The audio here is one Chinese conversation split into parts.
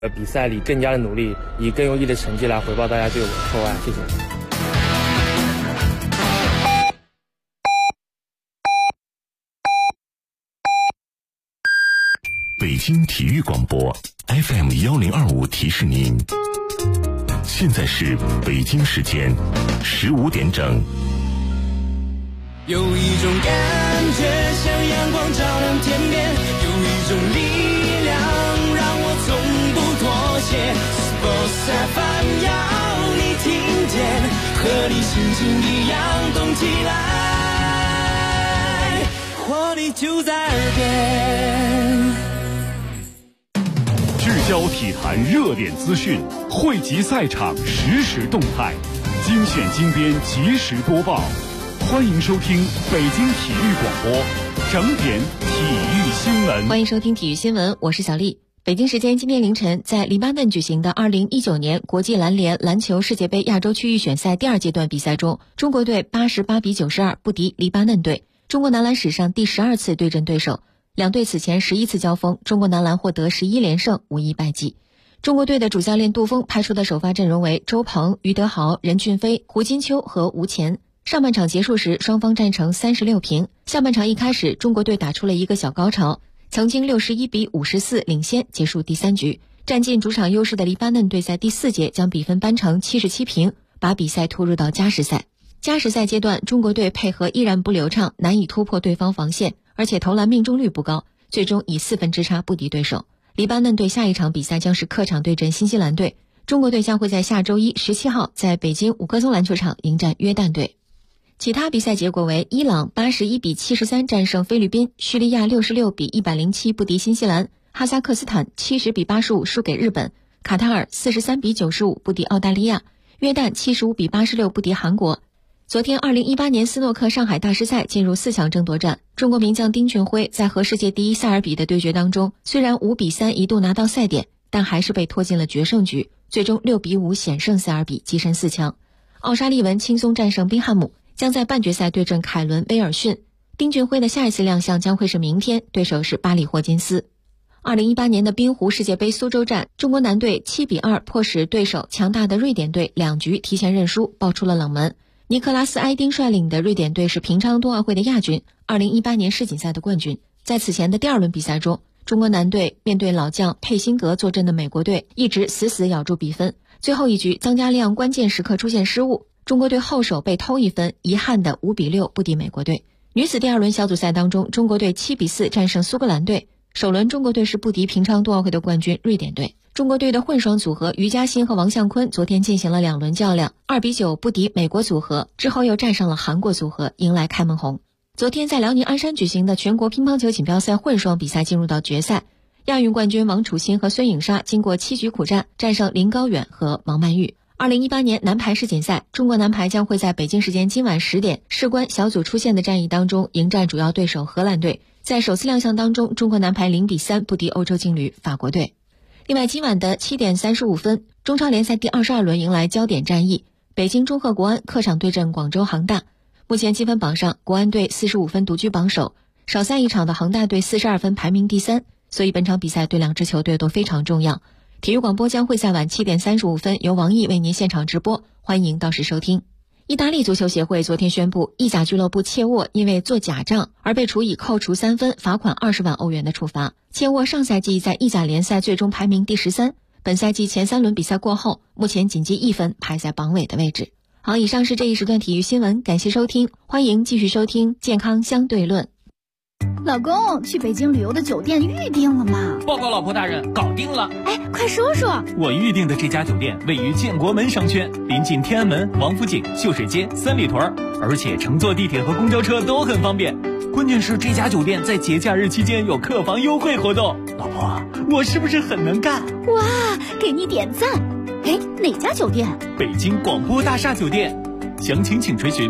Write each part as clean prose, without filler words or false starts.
比赛里更加的努力，以更优异的成绩来回报大家对我的厚爱。谢谢。 北京体育广播 FM1025 提示您，现在是北京时间15点整。 有一种感觉像阳光照亮天边，有一种力量让我从不妥协。Sports FM 要你听见，和你心情一样动起来，活力就在耳边。 聚焦体坛热点资讯，汇集赛场实时动态，精选精编及时播报。欢迎收听北京体育广播整点体育新闻。 欢迎收听体育新闻，我是小丽。北京时间今天凌晨，在黎巴嫩举行的2019年国际篮联篮球世界杯亚洲区预选赛第2阶段比赛中，中国队88比92不敌黎巴嫩队，中国男篮史上第12次对阵对手。两队此前11次交锋，中国男篮获得11连胜，无一败绩。中国队的主教练杜锋派出的首发阵容为周鹏、于德豪、任骏飞、胡金秋和吴前。上半场结束时，双方战成36平。下半场一开始，中国队打出了一个小高潮，曾经61比54领先，结束第3局。占尽主场优势的黎巴嫩队在第4节将比分扳成77平，把比赛拖入到加时赛。加时赛阶段，中国队配合依然不流畅，难以突破对方防线，而且投篮命中率不高，最终以4分之差不敌对手。黎巴嫩队下一场比赛将是客场对阵新西兰队，中国队将会在下周一17号在北京五棵松篮球场迎战约旦队。其他比赛结果为：伊朗81比73战胜菲律宾，叙利亚66比107不敌新西兰，哈萨克斯坦70比85输给日本，卡塔尔43比95不敌澳大利亚，约旦75比86不敌韩国。昨天2018年斯诺克上海大师赛进入4强争夺战，中国名将丁俊晖在和世界第一塞尔比的对决当中，虽然5比3一度拿到赛点，但还是被拖进了决胜局，最终6比5险胜塞尔比跻身4强。奥沙利文轻松战胜宾汉姆，将在半决赛对阵凯伦·威尔逊。丁俊晖的下一次亮相将会是明天，对手是巴里霍金斯。2018年的滨湖世界杯苏州站，中国男队7比2迫使对手强大的瑞典队2局提前认输，爆出了冷门。尼克拉斯·埃丁率领的瑞典队是平昌冬奥会的亚军，2018年世锦赛的冠军。在此前的第2轮比赛中，中国男队面对老将佩辛格坐镇的美国队，一直死死咬住比分。最后一局，张家亮关键时刻出现失误，中国队后手被偷1分，遗憾的5比6不敌美国队。女子第2轮小组赛当中，中国队7比4战胜苏格兰队。首轮中国队是不敌平昌冬奥会的冠军瑞典队。中国队的混双组合于嘉欣和王向坤昨天进行了2轮较量，2比9不敌美国组合，之后又战胜了韩国组合，迎来开门红。昨天在辽宁鞍山举行的全国乒乓球锦标赛混双比赛进入到决赛，亚运冠军王楚钦和孙颖莎经过7局苦战，战胜林高远和王曼玉。2018年男排世锦赛，中国男排将会在北京时间今晚10点事关小组出线的战役当中迎战主要对手荷兰队。在首次亮相当中，中国男排0比3不敌欧洲劲旅法国队。另外，今晚的7点35分，中超联赛第22轮迎来焦点战役，北京中赫国安客场对阵广州恒大。目前积分榜上，国安队45分独居榜首，少赛一场的恒大队42分排名第3，所以本场比赛对2支球队都非常重要。体育广播将会在晚7点35分由王毅为您现场直播，欢迎到时收听。意大利足球协会昨天宣布，意甲俱乐部切沃因为做假账而被处以扣除3分、罚款20万欧元的处罚。切沃上赛季在意甲联赛最终排名第13，本赛季前3轮比赛过后，目前仅积1分，排在榜尾的位置。好，以上是这一时段体育新闻，感谢收听，欢迎继续收听健康相对论。 老公，去北京旅游的酒店预定了吗？ 报告老婆大人，搞定了。 哎，快说说。 我预定的这家酒店位于建国门商圈，临近天安门、王府井、秀水街、三里屯，而且乘坐地铁和公交车都很方便。关键是这家酒店在节假日期间有客房优惠活动。老婆，我是不是很能干？ 哇，给你点赞。哎，哪家酒店？ 北京广播大厦酒店。详情请垂询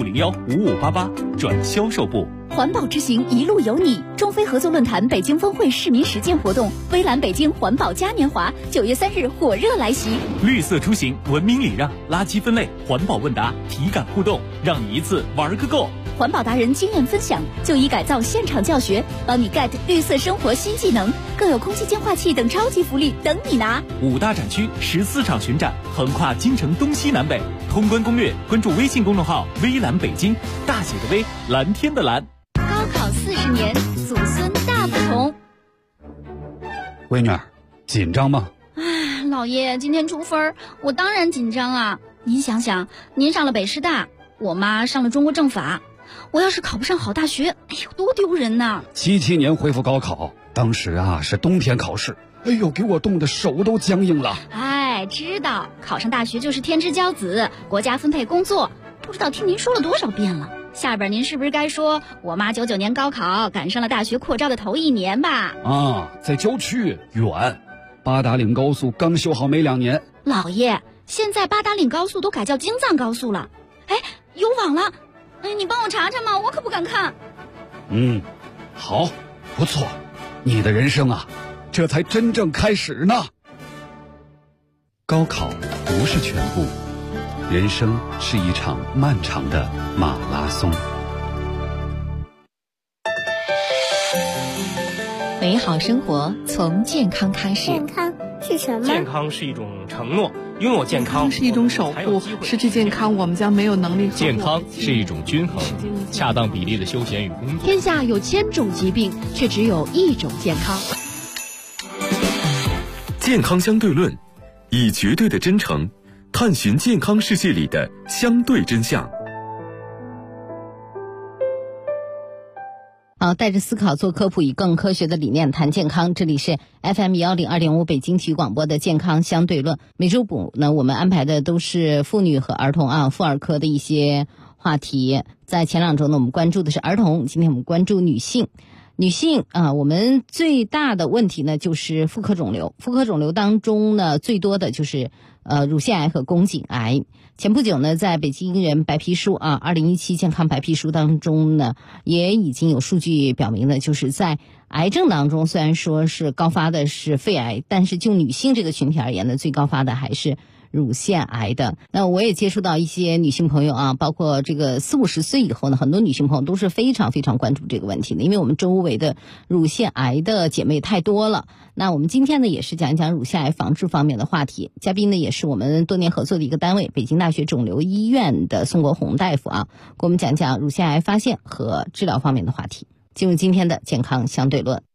8501-5588转销售部。 环保之行一路有你，中非合作论坛北京峰会市民实践活动，微蓝北京环保嘉年华9月3日火热来袭。 绿色出行，文明礼让，垃圾分类，环保问答，体感互动，让你一次玩个够。 环保达人经验分享，就医改造现场教学，帮你 get 绿色生活新技能，更有空气净化器等超级福利等你拿。 5大展区14场巡展，横跨京城东西南北。通关攻略，关注微信公众号“微蓝北京”，大写的微，蓝天的蓝。 高考40年，祖孙大不同。 闺女儿，紧张吗？ 唉，老爷，今天出分，我当然紧张啊。您想想，您上了北师大，我妈上了中国政法，我要是考不上好大学，哎呦，多丢人呐 ！77年恢复高考，当时啊是冬天考试，哎呦，给我冻得手都僵硬了。 哎，知道考上大学就是天之骄子，国家分配工作，不知道听您说了多少遍了。下边您是不是该说我妈99年高考赶上了大学扩招的头1年吧？ 啊，在郊区远，八达岭高速刚修好没2年。 老爷，现在八达岭高速都改叫京藏高速了，哎，有网了，哎，你帮我查查嘛，我可不敢看。 好，不错，你的人生啊，这才真正开始呢。高考不是全部，人生是一场漫长的马拉松。 美好生活从健康开始。 健康是什么？ 健康是一种承诺，拥有健康是一种守护，失去健康我们将没有能力。 健康是一种均衡，恰当比例的休闲与工作。 天下有1000种疾病，却只有1种健康。 健康相对论，以绝对的真诚探寻健康世界里的相对真相。 好，带着思考做科普，以更科学的理念谈健康。这里是 FM 102.5北京体育广播的健康相对论。每周五呢，我们安排的都是妇女和儿童妇儿科的一些话题。在前2周呢，我们关注的是儿童，今天我们关注女性。女性我们最大的问题呢就是妇科肿瘤。妇科肿瘤当中呢，最多的就是乳腺癌和宫颈癌。前不久呢，在北京人白皮书2017健康白皮书当中呢，也已经有数据表明呢，就是在癌症当中，虽然说是高发的是肺癌，但是就女性这个群体而言呢，最高发的还是乳腺癌的。那我也接触到一些女性朋友包括这个40、50岁以后呢，很多女性朋友都是非常非常关注这个问题的，因为我们周围的乳腺癌的姐妹太多了。那我们今天呢，也是讲一讲乳腺癌防治方面的话题。嘉宾呢，也是我们多年合作的一个单位，北京大学肿瘤医院的宋国红大夫给我们讲讲乳腺癌发现和治疗方面的话题。进入今天的健康相对论。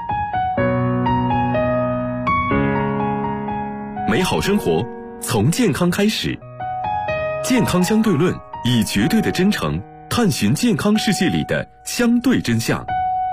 美好生活从健康开始，健康相对论，以绝对的真诚探寻健康世界里的相对真相。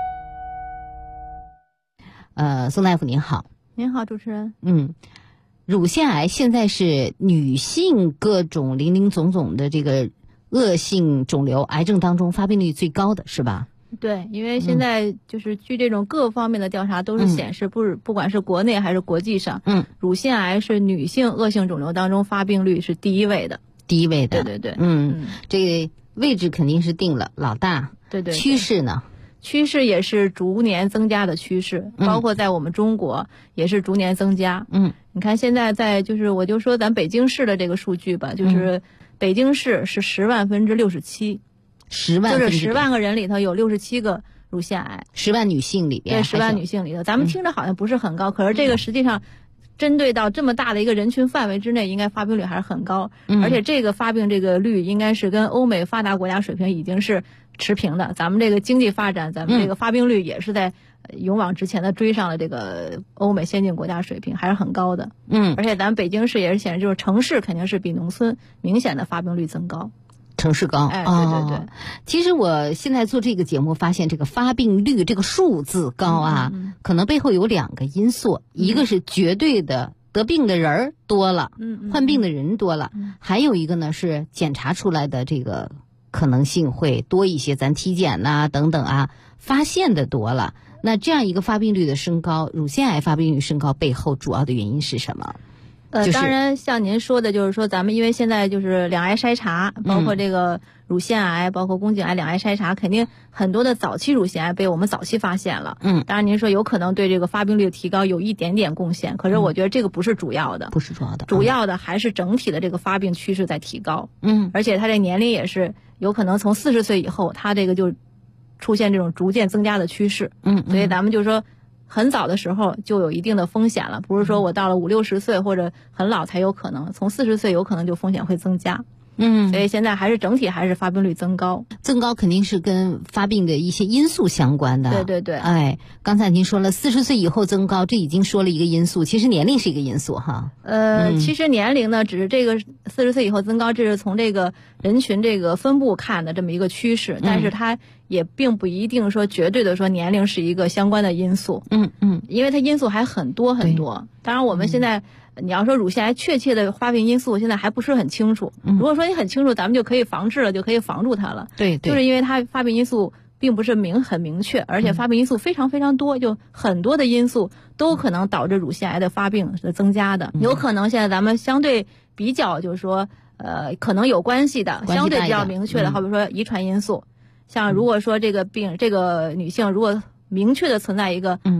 宋大夫您好。 您好，主持人。 乳腺癌现在是女性各种林林总总的这个恶性肿瘤癌症当中发病率最高的是吧？ 对，因为现在就是据这种各方面的调查都是显示，不管是国内还是国际上，乳腺癌是女性恶性肿瘤当中发病率是第1位的。 第1位的， 对。 这个位置肯定是定了，老大。 对。 趋势呢？ 趋势也是逐年增加的趋势，包括在我们中国也是逐年增加。你看现在我就说咱北京市的这个数据吧，就是北京市是10万分之67。 10万就是10万个人里头有67个乳腺癌 ，10万女性里边。 对，10万女性里头，咱们听着好像不是很高，可是这个实际上针对到这么大的一个人群范围之内，应该发病率还是很高，而且这个发病这个率应该是跟欧美发达国家水平已经是持平的。咱们这个经济发展，咱们这个发病率也是在勇往直前的追上了这个欧美先进国家水平，还是很高的。而且咱们北京市也是显示，就是城市肯定是比农村明显的发病率增高。 城市高， 对。 其实我现在做这个节目发现，这个发病率这个数字高可能背后有2个因素，一个是绝对的得病的人多了，患病的人多了，还有一个呢是检查出来的这个可能性会多一些，咱体检等等发现的多了。那这样一个发病率的升高，乳腺癌发病率升高背后主要的原因是什么？ 当然像您说的，就是说咱们因为现在就是两癌筛查，包括这个乳腺癌，包括宫颈癌两癌筛查，肯定很多的早期乳腺癌被我们早期发现了。当然您说有可能对这个发病率的提高有一点点贡献，可是我觉得这个不是主要的， 不是主要的， 主要的还是整体的这个发病趋势在提高。而且它这年龄也是有可能从40岁以后，它这个就出现这种逐渐增加的趋势。所以咱们就说很早的时候就有一定的风险了，不是说我到了50、60岁或者很老才有可能，从40岁有可能就风险会增加。所以现在还是整体还是发病率增高肯定是跟发病的一些因素相关的。 对。 刚才您说了40岁以后增高，这已经说了一个因素，其实年龄是一个因素哈。 其实年龄呢，只是这个40岁以后增高，这是从这个人群这个分布看的这么一个趋势，但是它也并不一定说绝对的说年龄是一个相关的因素。因为它因素还很多很多。当然我们现在你要说乳腺癌确切的发病因素现在还不是很清楚。如果说你很清楚，咱们就可以防治了，就可以防住它了。对，就是因为它发病因素并不是很明确，而且发病因素非常非常多，就很多的因素都可能导致乳腺癌的发病的增加的。有可能现在咱们相对比较就是说可能有关系的，相对比较明确的，好比说遗传因素。像如果说这个女性如果明确的存在一个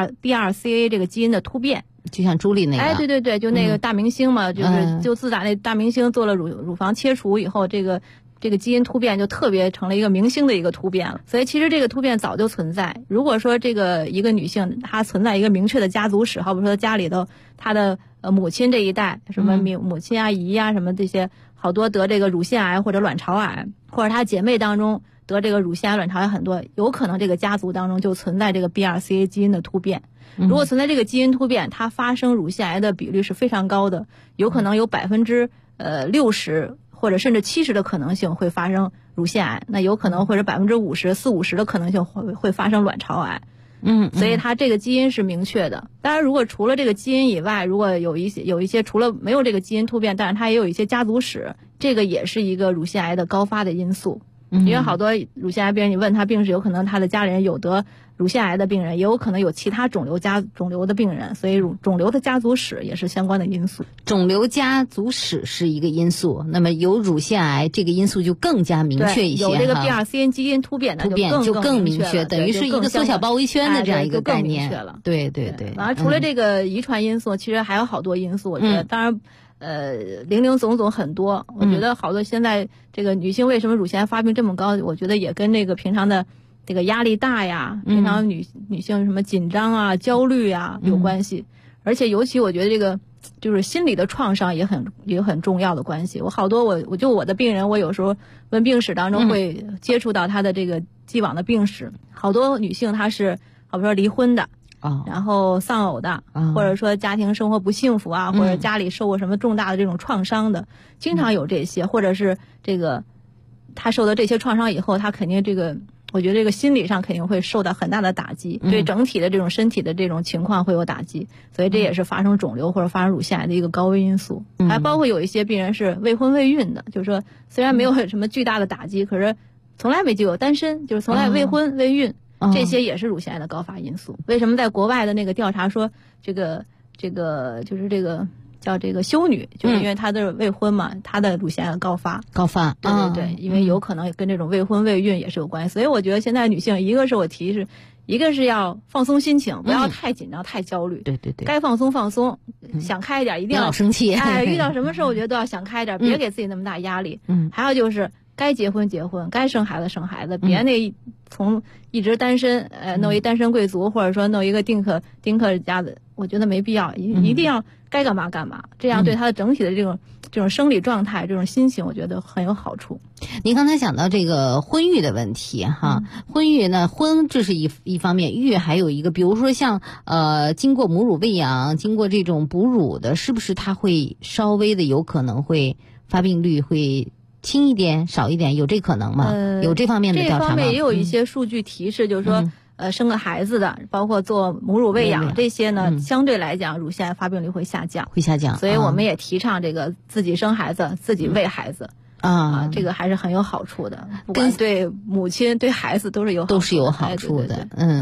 BRCA 这个基因的突变， 就像朱莉那个， 对，就那个大明星嘛，就自打那大明星做了乳房切除以后，这个基因突变就特别成了一个明星的一个突变了。所以其实这个突变早就存在。如果说一个女性她存在一个明确的家族史，好比说家里头她的母亲这一代，什么母亲啊、姨啊什么这些，好多得这个乳腺癌或者卵巢癌，或者她姐妹当中得这个乳腺癌、卵巢癌很多，有可能这个家族当中就存在这个 BRCA 基因的突变。如果存在这个基因突变，它发生乳腺癌的比率是非常高的，有可能有60%或者甚至70%的可能性会发生乳腺癌，那有可能或者50%、40-50%的可能性会发生卵巢癌。所以它这个基因是明确的。当然，如果除了这个基因以外，如果有一些除了没有这个基因突变，但是它也有一些家族史，这个也是一个乳腺癌的高发的因素。因为好多乳腺癌病人，你问他病史，有可能他的家人有得乳腺癌的病人，也有可能有其他肿瘤的病人，所以肿瘤的家族史也是相关的因素。 肿瘤家族史是一个因素，那么有乳腺癌这个因素就更加明确一些。 有这个 BRCA 基因突变的就更明确，等于是一个缩小包围圈的这样一个概念。对。 完了，除了这个遗传因素，其实还有好多因素，我觉得当然。零零总总很多，我觉得好多现在这个女性为什么乳腺癌发病这么高，我觉得也跟这个平常的这个压力大呀，平常女性什么紧张啊、焦虑啊有关系。而且尤其我觉得这个就是心理的创伤也很重要的关系。我的病人，我有时候问病史当中会接触到她的这个既往的病史，好多女性她是好比说离婚的。然后丧偶的，或者说家庭生活不幸福啊，或者家里受过什么重大的这种创伤的，经常有这些，或者是这个他受到这些创伤以后，他肯定我觉得这个心理上肯定会受到很大的打击，对整体的这种身体的这种情况会有打击，所以这也是发生肿瘤或者发生乳腺癌的一个高危因素。还包括有一些病人是未婚未孕的，就是说虽然没有什么巨大的打击，可是从来没就有单身，就是从来未婚未孕。这些也是乳腺癌的高发因素。为什么在国外的那个调查说这个就是这个叫这个修女，就是因为她的未婚嘛，她的乳腺癌高发。对，因为有可能跟这种未婚未孕也是有关系。所以我觉得现在女性，一个是要放松心情，不要太紧张、太焦虑。对，该放松放松，想开一点，一定要老生气。 遇到什么事我觉得都要想开一点，别给自己那么大压力。还有就是该结婚结婚，该生孩子生孩子，别从一直单身，弄一单身贵族，或者说弄一个丁克家的，我觉得没必要，一定要该干嘛干嘛，这样对他的整体的这种生理状态、这种心情，我觉得很有好处。 您刚才讲到这个婚育的问题哈，婚育呢，这是一方面，育还有一个，比如说像经过母乳喂养、经过这种哺乳的，是不是它会稍微的有可能会发病率会轻一点、少一点，有这可能吗？有这方面的调查吗？ 这方面也有一些数据提示，就是说，生个孩子的，包括做母乳喂养这些呢，相对来讲，乳腺癌发病率会下降。所以我们也提倡这个自己生孩子、自己喂孩子。这个还是很有好处的，不管对母亲对孩子都是有好处的。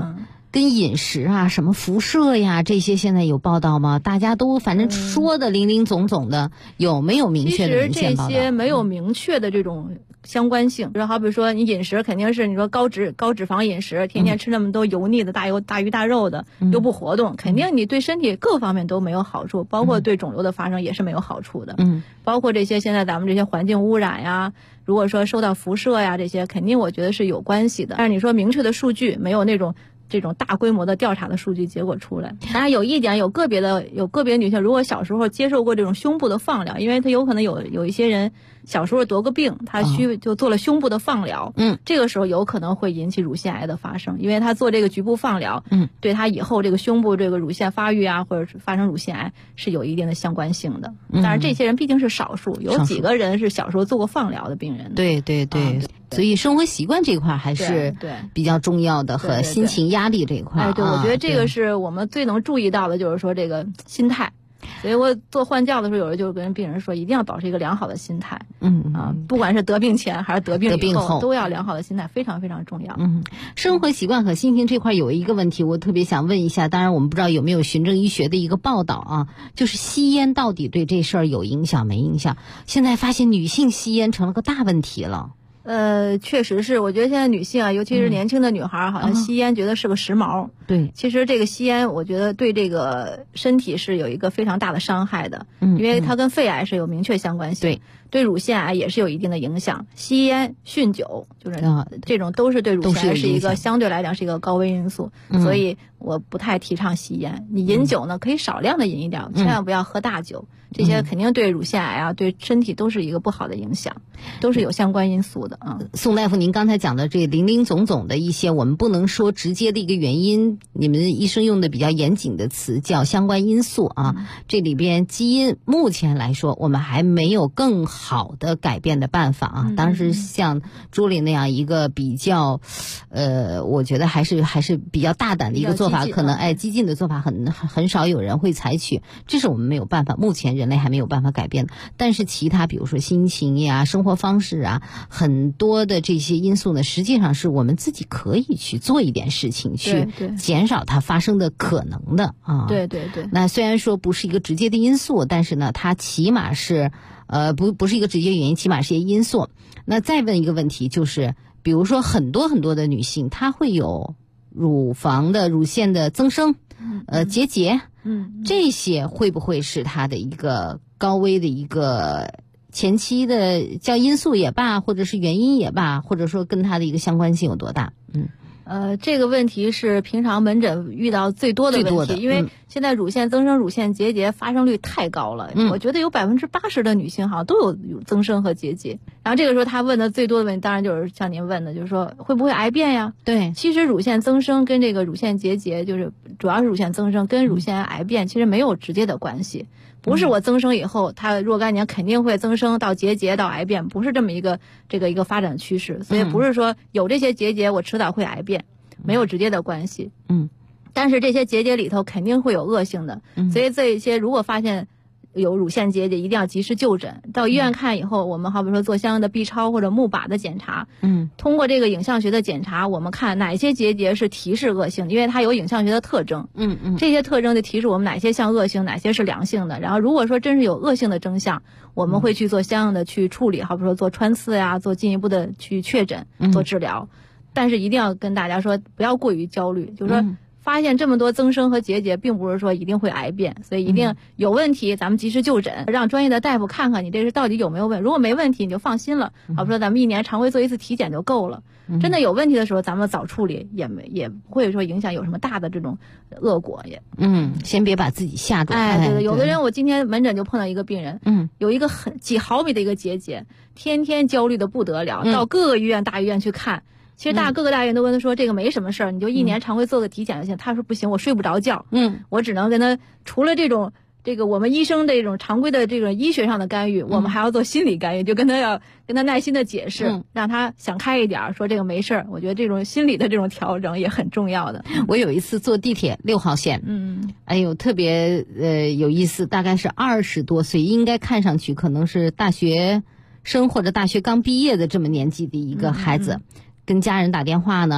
跟饮食啊、什么辐射呀这些现在有报道吗？大家都反正说的林林总总的，有没有明确的文献报道？ 其实这些没有明确的这种相关性，比如好比说你饮食肯定是你说高脂肪饮食，天天吃那么多油腻的大鱼大肉的，又不活动，肯定你对身体各方面都没有好处，包括对肿瘤的发生也是没有好处的。包括这些现在咱们这些环境污染呀，如果说受到辐射呀，这些肯定我觉得是有关系的。但是你说明确的数据没有这种大规模的调查的数据结果出来。当然有一点，有个别女性如果小时候接受过这种胸部的放疗，因为她有可能有一些人小时候得个病，她就做了胸部的放疗，这个时候有可能会引起乳腺癌的发生，因为她做这个局部放疗，对她以后这个胸部这个乳腺发育啊，或者发生乳腺癌是有一定的相关性的。但是这些人毕竟是少数，有几个人是小时候做过放疗的病人。 对，所以生活习惯这块还是比较重要的，和心情压力这一块。 对，我觉得这个是我们最能注意到的，就是说这个心态。所以我做换教的时候，有人就跟病人说，一定要保持一个良好的心态。不管是得病前还是得病以后，都要良好的心态，非常非常重要。 生活习惯和心情这块有一个问题，我特别想问一下，当然我们不知道有没有循证医学的一个报道啊，就是吸烟到底对这事儿有影响没影响？现在发现女性吸烟成了个大问题了。 确实是，我觉得现在女性啊，尤其是年轻的女孩，好像吸烟觉得是个时髦。 对， 其实这个吸烟，我觉得对这个身体是有一个非常大的伤害的，因为它跟肺癌是有明确相关性。对乳腺癌也是有一定的影响。吸烟、酗酒，就是这种都是对乳腺癌是一个相对来讲是一个高危因素，所以我不太提倡吸烟。你饮酒呢，可以少量的饮一点，千万不要喝大酒。这些肯定对乳腺癌啊，对身体都是一个不好的影响，都是有相关因素的啊。 宋大夫，您刚才讲的这林林总总的一些，我们不能说直接的一个原因，你们医生用的比较严谨的词叫相关因素啊。这里边基因目前来说，我们还没有更好的改变的办法啊。当时像朱琳那样一个比较，我觉得还是比较大胆的一个做法，可能激进的做法很少有人会采取，这是我们没有办法，目前人类还没有办法改变的。但是其他比如说心情呀、生活方式啊，很多的这些因素呢，实际上是我们自己可以去做一点事情，去减少它发生的可能的啊。 对。 那虽然说不是一个直接的因素，但是呢，它起码是不是一个直接原因，起码是一些因素。那再问一个问题，就是比如说很多的女性，她会有乳房的乳腺的增生，结节，这些会不会是她的一个高危的一个前期的叫因素也罢，或者是原因也罢，或者说跟她的一个相关性有多大？ 这个问题是平常门诊遇到最多的问题，因为现在乳腺增生、乳腺结节发生率太高了。我觉得有80%的女性好像都有增生和结节。然后这个时候她问的最多的问题，当然就是像您问的，就是说会不会癌变呀？ 对， 其实乳腺增生跟这个乳腺结节，就是主要是乳腺增生跟乳腺癌变其实没有直接的关系。不是我增生以后，它若干年肯定会增生到结节到癌变，不是这么一个发展趋势。所以不是说有这些结节我迟早会癌变，没有直接的关系。但是这些结节里头肯定会有恶性的，所以这些如果发现有乳腺结节，一定要及时就诊。到医院看以后，我们好比说做相应的 B 超或者钼靶的检查，通过这个影像学的检查，我们看哪些结节是提示恶性，因为它有影像学的特征。这些特征就提示我们哪些像恶性，哪些是良性的。然后如果说真是有恶性的征象，我们会去做相应的去处理，好比说做穿刺呀，做进一步的去确诊，做治疗。但是一定要跟大家说，不要过于焦虑，就是说发现这么多增生和结节，并不是说一定会癌变，所以一定有问题咱们及时就诊，让专业的大夫看看你这是到底有没有问题。如果没问题你就放心了，好比说咱们1年常规做一次体检就够了。真的有问题的时候，咱们早处理也不会说影响有什么大的这种恶果也。 先别把自己吓住。 对，有的人我今天门诊就碰到一个病人，有一个几毫米的一个结节，天天焦虑的不得了，到各个医院大医院去看。其实各个大医院都跟他说这个没什么事儿，你就1年常规做个体检就行。他说不行，我睡不着觉。我只能跟他除了这个我们医生的这种常规的这种医学上的干预，我们还要做心理干预，就跟他耐心的解释，让他想开一点，说这个没事儿。我觉得这种心理的这种调整也很重要的。 我有一次坐地铁6号线，哎呦特别有意思，大概是20多岁，应该看上去可能是大学生或者大学刚毕业的这么年纪的一个孩子。跟家人打电话呢，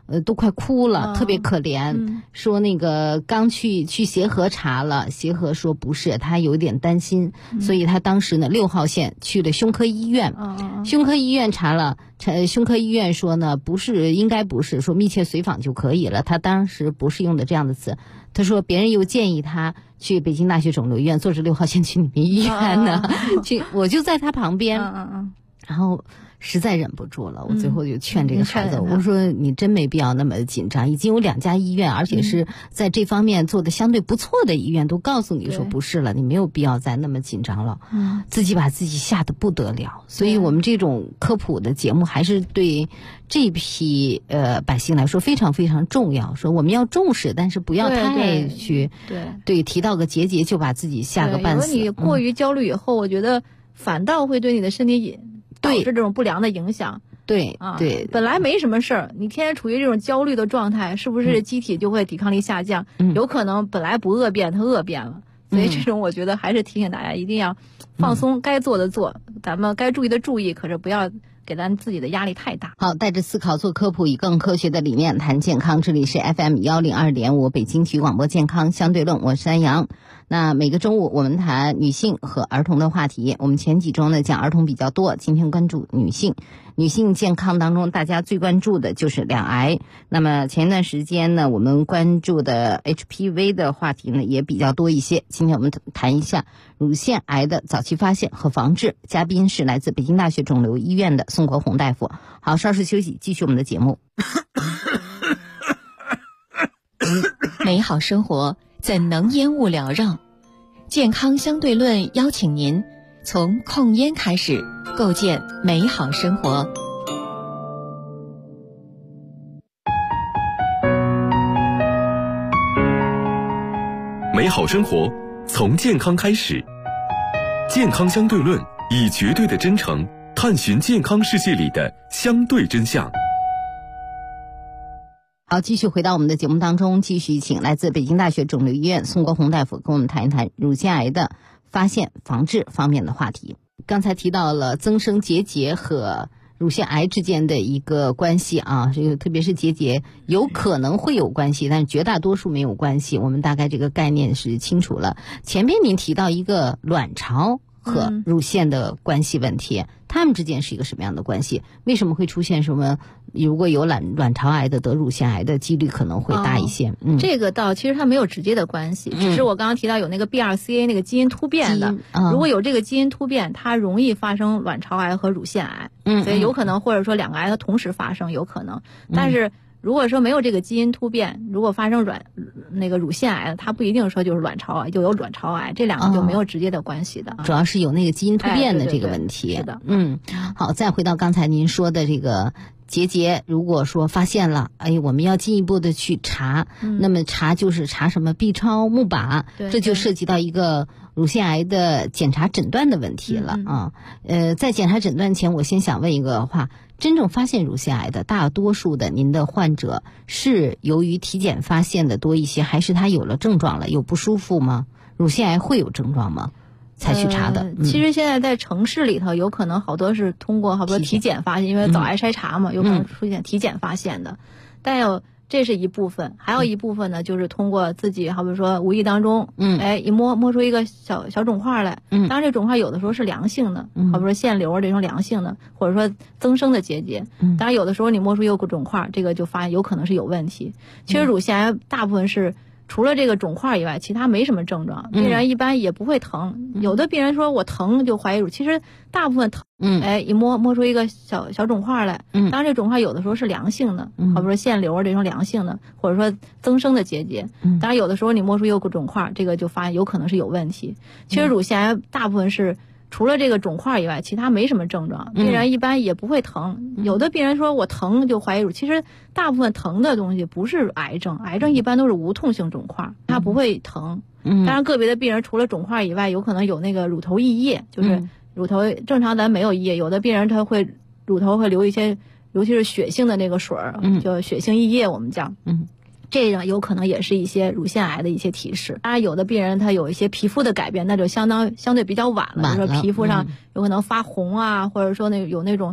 都快哭了，特别可怜。说那个刚去协和查了，协和说不是，他有点担心，所以他当时呢6号线去了胸科医院，胸科医院查了，胸科医院说呢不是，应该不是，说密切随访就可以了。他当时不是用的这样的词，他说别人又建议他去北京大学肿瘤医院，坐着6号线去你们医院呢，去我就在他旁边，然后实在忍不住了，我最后就劝这个孩子，我说你真没必要那么紧张，已经有2家医院，而且是在这方面做的相对不错的医院，都告诉你说不是了，你没有必要再那么紧张了，自己把自己吓得不得了。所以我们这种科普的节目还是对这批百姓来说非常非常重要，说我们要重视，但是不要太去对提到个结节就把自己吓个半死。 如果你过于焦虑以后，我觉得反倒会对你的身体导致这种不良的影响。 对， 本来没什么事儿，你天天处于这种焦虑的状态，是不是机体就会抵抗力下降？有可能本来不恶变，它恶变了。所以这种我觉得还是提醒大家一定要放松，该做的做，咱们该注意的注意，可是不要给咱自己的压力太大。 好，带着思考做科普，以更科学的理念谈健康。这里是 FM102.5北京体育广播健康相对论，我是安阳。那每个周五我们谈女性和儿童的话题，我们前几周呢讲儿童比较多，今天关注女性。女性健康当中大家最关注的就是两癌。那么前一段时间呢，我们关注的 HPV 的话题呢也比较多一些。今天我们谈一下乳腺癌的早期发现和防治。嘉宾是来自北京大学肿瘤医院的宋国红大夫。好，稍事休息，继续我们的节目。 美好生活怎能烟雾缭绕？健康相对论邀请您从控烟开始，构建美好生活。 美好生活从健康开始，健康相对论以绝对的真诚探寻健康世界里的相对真相。 好，继续回到我们的节目当中，继续请来自北京大学肿瘤医院宋国红大夫跟我们谈一谈乳腺癌的发现防治方面的话题。刚才提到了增生结节和乳腺癌之间的一个关系啊，这个特别是结节有可能会有关系，但是绝大多数没有关系，我们大概这个概念是清楚了。前面您提到一个卵巢和乳腺的关系问题，它们之间是一个什么样的关系？为什么会出现什么？如果有卵巢癌的得乳腺癌的几率可能会大一些。 这个倒其实它没有直接的关系，只是我刚刚提到有那个 BRCA 那个基因突变的，如果有这个基因突变，它容易发生卵巢癌和乳腺癌，所以有可能或者说两个癌它同时发生有可能，但是如果说没有这个基因突变，如果发生乳腺癌，它不一定说就是卵巢癌就有卵巢癌，这两个就没有直接的关系的。 主要是有那个基因突变的这个问题。 是的。 好，再回到刚才您说的这个结节，如果说发现了，我们要进一步的去查，那么查就是查什么 B 超、钼靶，这就涉及到一个乳腺癌的检查诊断的问题了啊。在检查诊断前，我先想问一个话。真正发现乳腺癌的大多数的您的患者是由于体检发现的多一些，还是他有了症状了，有不舒服吗？乳腺癌会有症状吗？才去查的。 其实现在在城市里头，有可能好多是通过好多体检发现，因为早癌筛查嘛，有可能出现体检发现的。但这是一部分，还有一部分呢，就是通过自己，好比说无意当中，一摸出一个小肿块来，当然这肿块有的时候是良性的，好比说腺瘤这种良性的，或者说增生的结节，当然有的时候你摸出一个肿块，这个就发现有可能是有问题。其实乳腺癌大部分是除了这个肿块以外，其他没什么症状，病人一般也不会疼。有的病人说我疼就怀疑其实大部分疼，一摸出一个小肿块来，当然这肿块有的时候是良性的，好比说腺瘤这种良性的，或者说增生的结节，当然有的时候你摸出一个肿块，这个就发现有可能是有问题。其实乳腺癌大部分是除了这个肿块以外，其他没什么症状，病人一般也不会疼。有的病人说我疼就怀疑其实大部分疼的东西不是癌症，癌症一般都是无痛性肿块，它不会疼。当然个别的病人除了肿块以外，有可能有那个乳头溢液，就是乳头正常咱没有溢液，有的病人他会乳头会流一些，尤其是血性的那个水儿，叫血性溢液我们叫。这个有可能也是一些乳腺癌的一些提示。当然有的病人他有一些皮肤的改变，那就相对比较晚了，比如说皮肤上有可能发红啊，或者说有那种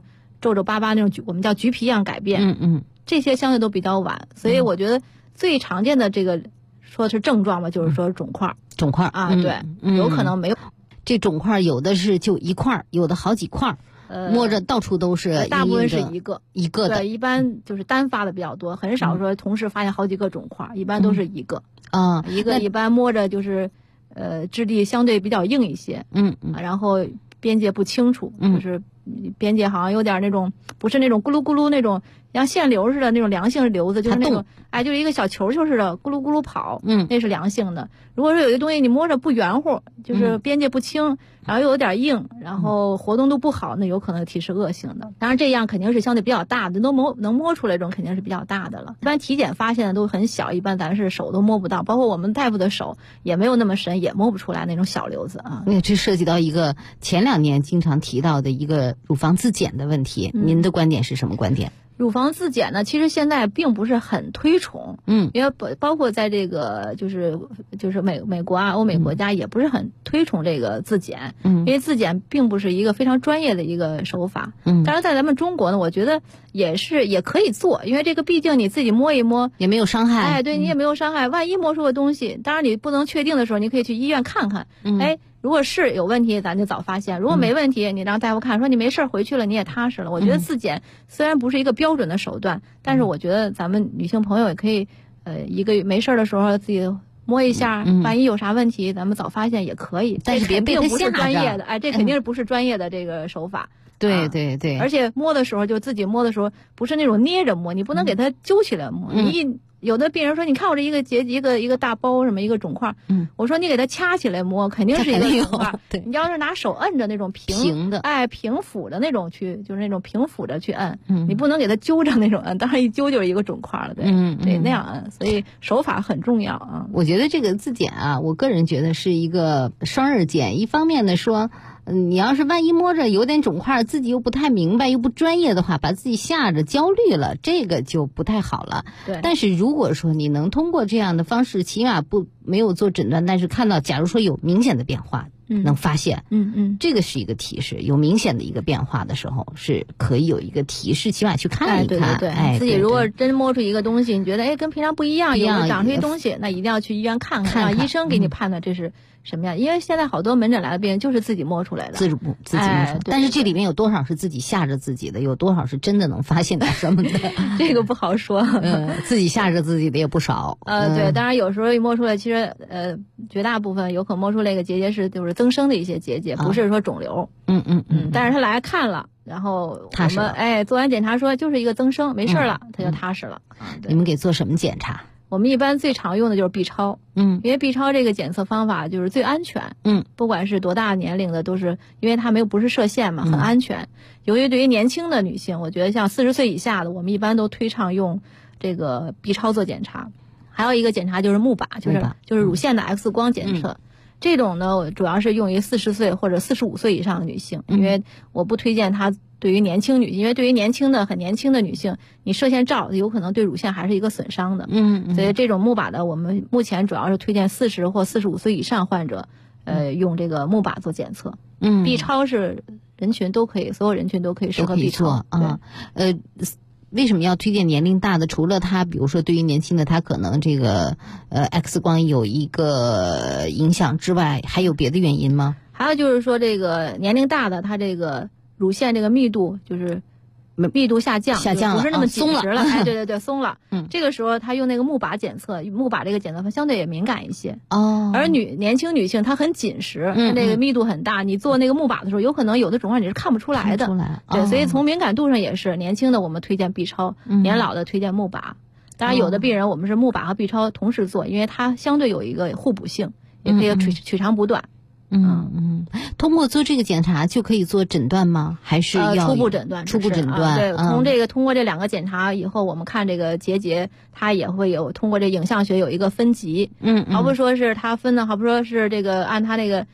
皱皱巴巴那种我们叫橘皮样改变，这些相对都比较晚，所以我觉得最常见的这个说是症状吧，就是说肿块啊，对，有可能没有。 这肿块有的是就一块，有的好几块，摸着到处都是， 大部分是一个的， 对，一般就是单发的比较多，很少说同时发现好几个肿块，一般都是一个啊，一个一般摸着就是质地相对比较硬一些，然后边界不清楚，就是边界好像有点那种不是那种咕噜咕噜那种像腺瘤似的那种良性瘤子，就是那种就是一个小球似的咕噜咕噜跑，那是良性的。如果说有一个东西你摸着不圆乎，就是边界不清，然后又有点硬，然后活动度不好，那有可能提示恶性的。当然这样肯定是相对比较大的，能摸出来这种肯定是比较大的了。一般体检发现的都很小，一般咱是手都摸不到，包括我们大夫的手也没有那么深，也摸不出来那种小瘤子啊。 这涉及到一个前2年经常提到的一个乳房自检的问题，您的观点是什么观点？ 乳房自检呢，其实现在并不是很推崇，因为包括在这个就是美国啊、欧美国家也不是很推崇这个自检，因为自检并不是一个非常专业的一个手法。当然在咱们中国呢，我觉得也可以做，因为这个毕竟你自己摸一摸也没有伤害， 对你也没有伤害。万一摸出个东西，当然你不能确定的时候，你可以去医院看看，如果是有问题，咱就早发现；如果没问题，你让大夫看，说你没事回去了，你也踏实了。我觉得自检虽然不是一个标准的手段，但是我觉得咱们女性朋友也可以，一个没事的时候自己摸一下，万一有啥问题，咱们早发现也可以。 但是别被他吓着。 专业的，这肯定是不是专业的这个手法。 对对对。 而且摸的时候，就自己摸的时候，不是那种捏着摸，你不能给它揪起来摸，有的病人说，你看我这一个大包什么一个肿块，我说你给它掐起来摸，肯定是一个肿块。 对， 你要是拿手摁着那种平的，平抚的那种就是那种平抚着去摁，你不能给它揪着那种摁，当然一揪就是一个肿块了，对，对，那样摁，所以手法很重要啊。 我觉得这个自检啊，我个人觉得是一个双刃剑，一方面呢说。你要是万一摸着有点肿块，自己又不太明白又不专业的话，把自己吓着焦虑了，这个就不太好了。 对。 但是如果说你能通过这样的方式，起码没有做诊断，但是看到假如说有明显的变化，能发现，这个是一个提示，有明显的一个变化的时候，是可以有一个提示，起码去看一看。 对，自己如果真摸出一个东西，你觉得跟平常不一样，有长出一东西，那一定要去医院看看，让医生给你判断这是什么样。因为现在好多门诊来的病人就是自己摸出来的， 自己摸出来。但是这里面有多少是自己吓着自己的，有多少是真的能发现点什么的， 这个不好说。 自己吓着自己的也不少。 对，当然有时候一摸出来，其实绝大部分有可能摸出来一个结节就是增生的一些结节，不是说肿瘤。但是他来看了，然后我们做完检查说就是一个增生，没事了，他就踏实了。 你们给做什么检查？ 我们一般最常用的就是 B 超，因为 B 超这个检测方法就是最安全，不管是多大年龄的都是，因为它不是射线嘛，很安全。由于对于年轻的女性，我觉得像40岁以下的，我们一般都推倡用这个 B 超做检查。还有一个检查就是钼靶，就是乳腺的 X 光检测。这种呢，主要是用于40岁或者45岁以上的女性，因为我不推荐它对于年轻女性，因为对于很年轻的女性，你射线照有可能对乳腺还是一个损伤的。所以这种钼靶的，我们目前主要是推荐40或45岁以上患者，用这个钼靶做检测。B 超是人群都可以，所有人群都可以适合 B 超啊。为什么要推荐年龄大的？除了它，比如说对于年轻的，它可能这个X 光有一个影响之外，还有别的原因吗？ 还有就是说，这个年龄大的，它这个乳腺这个密度就是密度下降了， 不是那么紧实了。对，松了。 这个时候他用那个钼靶检测，钼靶这个检测相对也敏感一些。而年轻女性她很紧实，她这个密度很大，你做那个钼靶的时候，有可能有的肿块你是看不出来的。对，所以从敏感度上也是，年轻的我们推荐 B 超，年老的推荐钼靶。当然有的病人我们是钼靶和 B 超同时做，因为它相对有一个互补性，也可以取长补短。 通过做这个检查就可以做诊断吗？还是要初步诊断？对，通过这2个检查以后，我们看这个结节，它也会有通过这影像学有一个分级。好比说是它分的，好比说是这个按它那个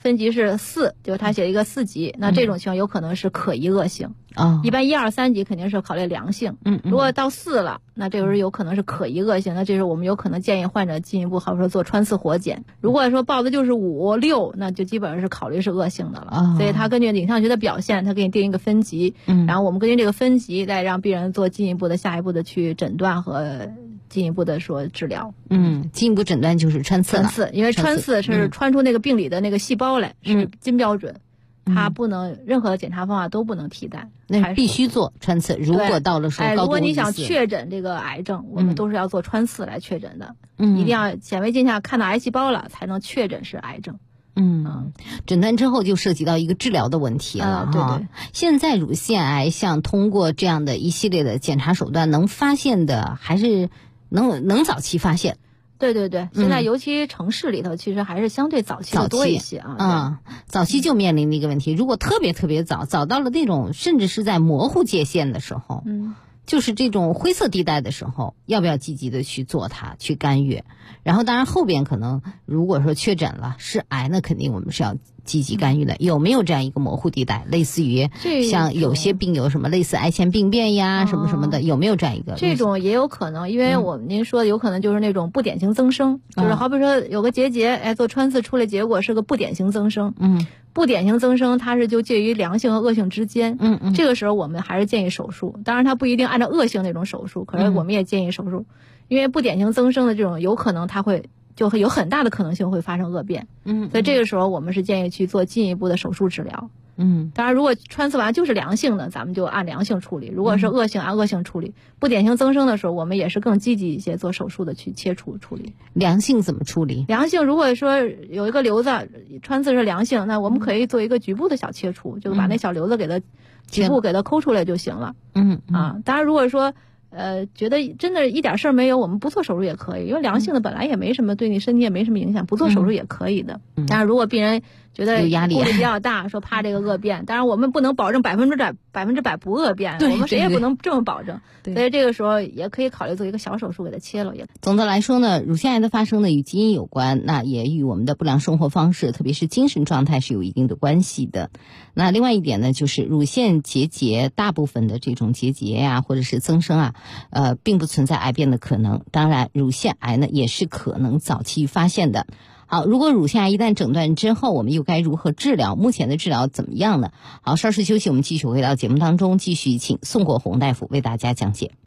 分级是4，就是他写一个4级，那这种情况有可能是可疑恶性。一般1、2、3级肯定是考虑良性。如果到4了，那这个时候有可能是可疑恶性，那这时候我们有可能建议患者进一步，好比说做穿刺活检。如果说报的就是5、6，那就基本上是考虑是恶性的了。所以他根据影像学的表现，他给你定一个分级，然后我们根据这个分级再让病人做进一步的下一步的去诊断和进一步的说治疗。 进一步诊断就是穿刺了。 因为穿刺是穿出那个病理的那个细胞来，是金标准。它不能任何的检查方法都不能替代， 那必须做穿刺。如果到了说高度如果你想确诊这个癌症，我们都是要做穿刺来确诊的。一定要显微镜下看到癌细胞了，才能确诊是癌症。 诊断之后就涉及到一个治疗的问题了。 对。 现在乳腺癌像通过这样的一系列的检查手段，能发现的还是能早期发现。 对，现在尤其城市里头，其实还是相对早期的多一些啊。 早期就面临的一个问题，如果特别早到了那种甚至是在模糊界限的时候，就是这种灰色地带的时候，要不要积极的去做它，去干预？然后当然后边可能如果说确诊了是癌，那肯定我们是要积极干预的。有没有这样一个模糊地带，类似于像有些病有什么类似癌前病变呀什么什么的，有没有这样一个？ 这种也有可能，因为您说的有可能就是那种不典型增生，就是好比说有个结节，做穿刺出来结果是个不典型增生。不典型增生它是就介于良性和恶性之间。这个时候我们还是建议手术，当然它不一定按照恶性那种手术，可是我们也建议手术，因为不典型增生的这种有可能它会就会有很大的可能性会发生恶变。所以这个时候我们是建议去做进一步的手术治疗。当然如果穿刺完就是良性的，咱们就按良性处理，如果是恶性按恶性处理。不典型增生的时候，我们也是更积极一些，做手术的去切除处理。 良性怎么处理？ 良性如果说有一个瘤子，穿刺是良性，那我们可以做一个局部的小切除，就把那小瘤子给它局部给它抠出来就行了。当然如果说觉得真的一点事儿没有，我们不做手术也可以，因为良性的本来也没什么，对你身体也没什么影响，不做手术也可以的。但是如果病人觉得顾虑比较大，说怕这个恶变，当然我们不能保证100%不恶变，我们谁也不能这么保证。所以这个时候也可以考虑做一个小手术给它切了。 总的来说呢，乳腺癌的发生呢与基因有关，那也与我们的不良生活方式，特别是精神状态是有一定的关系的。那另外一点呢，就是乳腺结节大部分的这种结节呀或者是增生并不存在癌变的可能。当然乳腺癌呢也是可能早期发现的。好，如果乳腺癌一旦诊断之后，我们又该如何治疗？目前的治疗怎么样呢？好，稍事休息，我们继续回到节目当中，继续请宋国红大夫为大家讲解。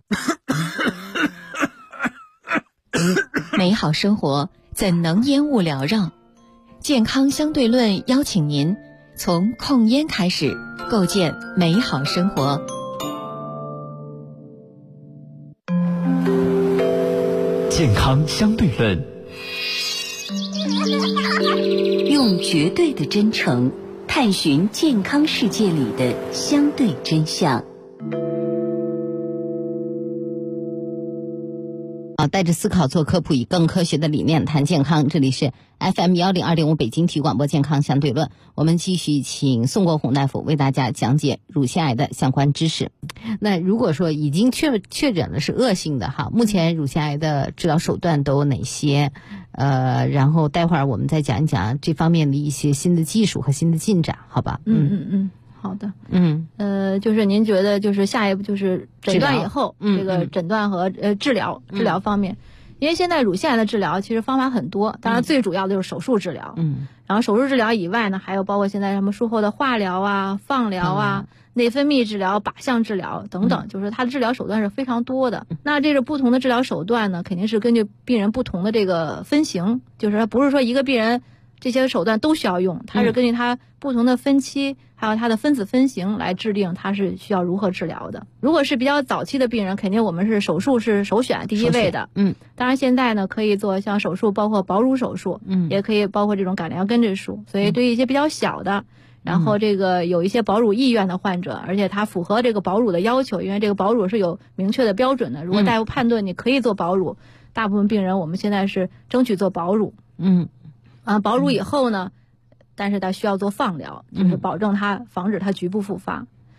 美好生活怎能烟雾缭绕？健康相对论邀请您从控烟开始，构建美好生活。 健康相对论， 用绝对的真诚探寻健康世界里的相对真相。 带着思考做科普，以更科学的理念谈健康。这里是 FM 102.5北京体育广播健康相对论，我们继续请宋国红大夫为大家讲解乳腺癌的相关知识。那如果说已经确诊了是恶性的哈，目前乳腺癌的治疗手段都有哪些？然后待会儿我们再讲一讲这方面的一些新的技术和新的进展，好吧？ 好的。就是您觉得就是下一步就是诊断以后，这个诊断和治疗方面，因为现在乳腺癌的治疗其实方法很多，当然最主要的就是手术治疗。然后手术治疗以外呢，还有包括现在什么术后的化疗啊、放疗啊、内分泌治疗、靶向治疗等等，就是它的治疗手段是非常多的。那这个不同的治疗手段呢，肯定是根据病人不同的这个分型，就是不是说一个病人这些手段都需要用，它是根据它不同的分期还有它的分子分型来制定它是需要如何治疗的。如果是比较早期的病人，肯定我们是手术是首选第一位的。当然现在呢可以做像手术，包括保乳手术，也可以包括这种改良根治术。所以对于一些比较小的，然后这个有一些保乳意愿的患者，而且他符合这个保乳的要求，因为这个保乳是有明确的标准的。如果大夫判断你可以做保乳，大部分病人我们现在是争取做保乳。保乳以后呢，但是它需要做放疗，就是保证它防止它局部复发。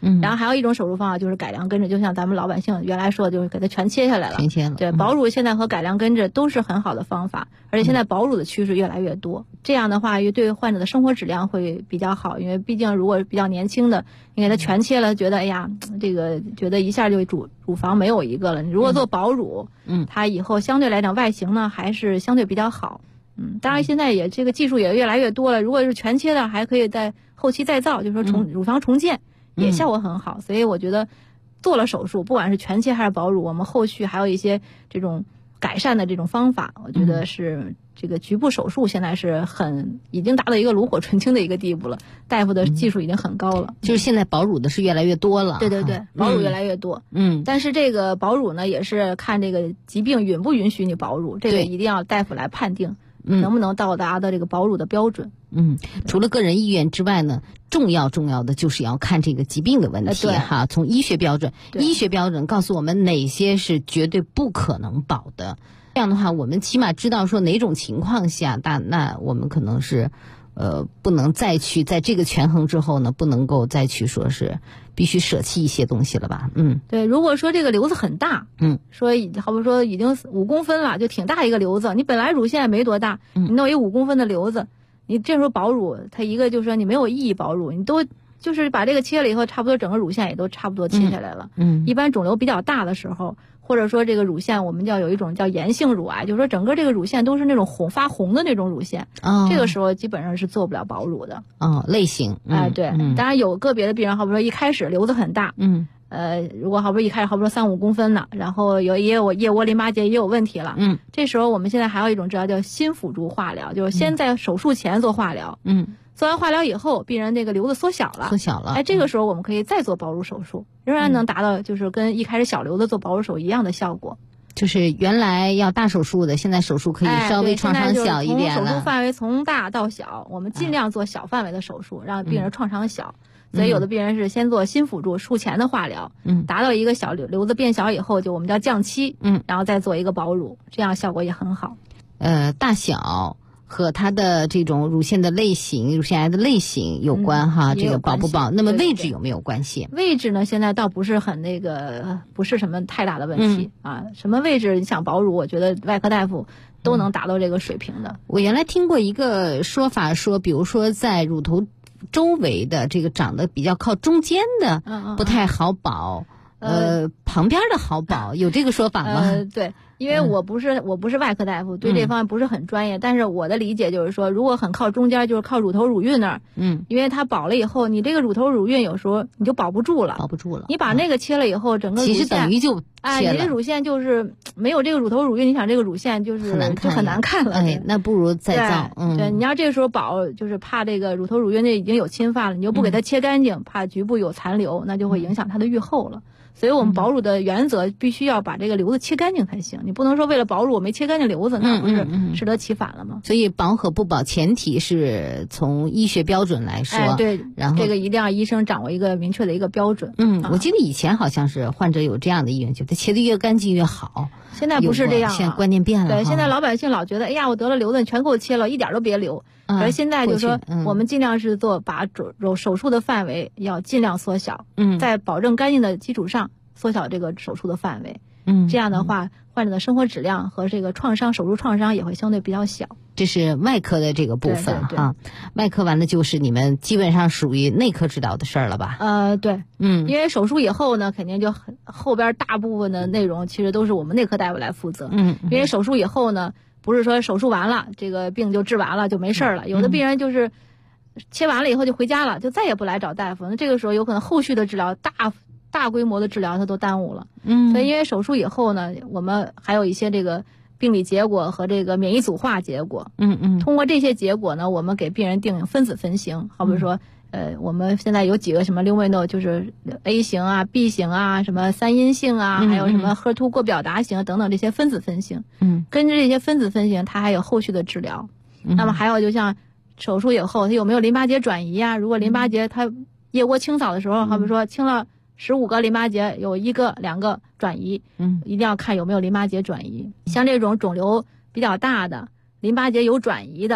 然后还有一种手术方法就是改良根治，就像咱们老百姓原来说的，就是给它全切下来了。 全切了。 对，保乳现在和改良根治都是很好的方法，而且现在保乳的趋势越来越多。这样的话，也对患者的生活质量会比较好，因为毕竟如果比较年轻的，你给他全切了，觉得哎呀，这个觉得一下就乳房没有一个了。你如果做保乳，它以后相对来讲外形呢还是相对比较好。当然现在也这个技术也越来越多了，如果是全切的，还可以在后期再造，就是说乳房重建也效果很好。所以我觉得做了手术，不管是全切还是保乳，我们后续还有一些这种改善的这种方法，我觉得是这个局部手术现在是已经达到一个炉火纯青的一个地步了，大夫的技术已经很高了。 就是现在保乳的是越来越多了。 对对对，保乳越来越多。但是这个保乳呢，也是看这个疾病允不允许你保乳，这个一定要大夫来判定。能不能到达的这个保乳的标准？ 除了个人意愿之外呢，重要的就是要看这个疾病的问题哈。从医学标准告诉我们哪些是绝对不可能保的。这样的话，我们起码知道说哪种情况下，那我们可能是不能再去在这个权衡之后呢，不能够再去说是必须舍弃一些东西了吧。 对，如果说这个瘤子很大，说好比说已经5公分了，就挺大一个瘤子，你本来乳腺也没多大，你弄一5公分的瘤子，你这时候保乳，它一个就是说你没有意义保乳，你都就是把这个切了以后，差不多整个乳腺也都差不多切下来了。一般肿瘤比较大的时候，或者说这个乳腺我们有一种叫炎性乳癌，就是说整个这个乳腺都是那种发红的那种乳腺，这个时候基本上是做不了保乳的。 类型。 对，当然有个别的病人，好比说一开始瘤子很大，如果好比说一开始好比说3-5公分呢，然后也有腋窝淋巴结也有问题了，这时候我们现在还有一种治疗叫新辅助化疗，就是先在手术前做化疗，做完化疗以后，病人那个瘤子缩小了，这个时候我们可以再做保乳手术，仍然能达到就是跟一开始小瘤子做保乳手术一样的效果。 就是原来要大手术的，现在手术可以稍微创伤小一点了。 手术范围从大到小，我们尽量做小范围的手术，让病人创伤小。所以有的病人是先做新辅助术前的化疗，达到一个小瘤子变小以后，就我们叫降期，然后再做一个保乳，这样效果也很好。 大小和它的这种乳腺的类型、乳腺癌的类型有关哈，这个保不保？那么位置有没有关系？ 位置呢，现在倒不是很不是什么太大的问题啊。什么位置你想保乳，我觉得外科大夫都能达到这个水平的。 我原来听过一个说法，说比如说在乳头周围的这个长得比较靠中间的不太好保，旁边的好保，有这个说法吗？ 对。因为我不是外科大夫，对这方面不是很专业，但是我的理解就是说，如果很靠中间，就是靠乳头乳晕那儿，因为它保了以后，你这个乳头乳晕有时候你就保不住了，你把那个切了以后，整个乳腺其实等于就切了， 你的乳腺就是没有这个乳头乳晕，你想这个乳腺就是很难看了。 那不如再造。 对，你要这个时候保，就是怕这个乳头乳晕那已经有侵犯了，你就不给它切干净，怕局部有残留，那就会影响它的预后了。所以我们保乳的原则必须要把这个瘤子切干净才行，你不能说为了保乳我没切干净瘤子，那不是适得其反了吗？ 所以保和不保前提是从医学标准来说， 对，然后这个一定要医生掌握一个明确的一个标准。 我记得以前好像是患者有这样的意愿，觉得切得越干净越好。 现在不是这样了， 现在观念变了。 对，现在老百姓老觉得，哎呀，我得了瘤子，你全给我切了，一点都别留。可是现在就是说，我们尽量是把手术的范围要尽量缩小，在保证干净的基础上缩小这个手术的范围。这样的话，患者的生活质量和这个手术创伤也会相对比较小。 这是外科的这个部分哈，外科完了就是你们基本上属于内科指导的事儿了吧？ 对，因为手术以后呢，肯定就后边大部分的内容其实都是我们内科大夫来负责。因为手术以后呢，不是说手术完了这个病就治完了就没事了，有的病人就是切完了以后就回家了，就再也不来找大夫，那这个时候有可能后续的治疗大规模的治疗它都耽误了。所以因为手术以后呢，我们还有一些这个病理结果和这个免疫组化结果。通过这些结果呢，我们给病人定分子分型，好比说我们现在有几个什么Lumino，就是 A 型啊 B 型啊，什么3阴性啊，还有什么HER2过表达型等等这些分子分型。根据这些分子分型，它还有后续的治疗。那么还有就像手术以后它有没有淋巴结转移啊，如果淋巴结它腋窝清扫的时候，好比说清了15个淋巴结，有1个2个转移，一定要看有没有淋巴结转移。像这种肿瘤比较大的，淋巴结有转移的，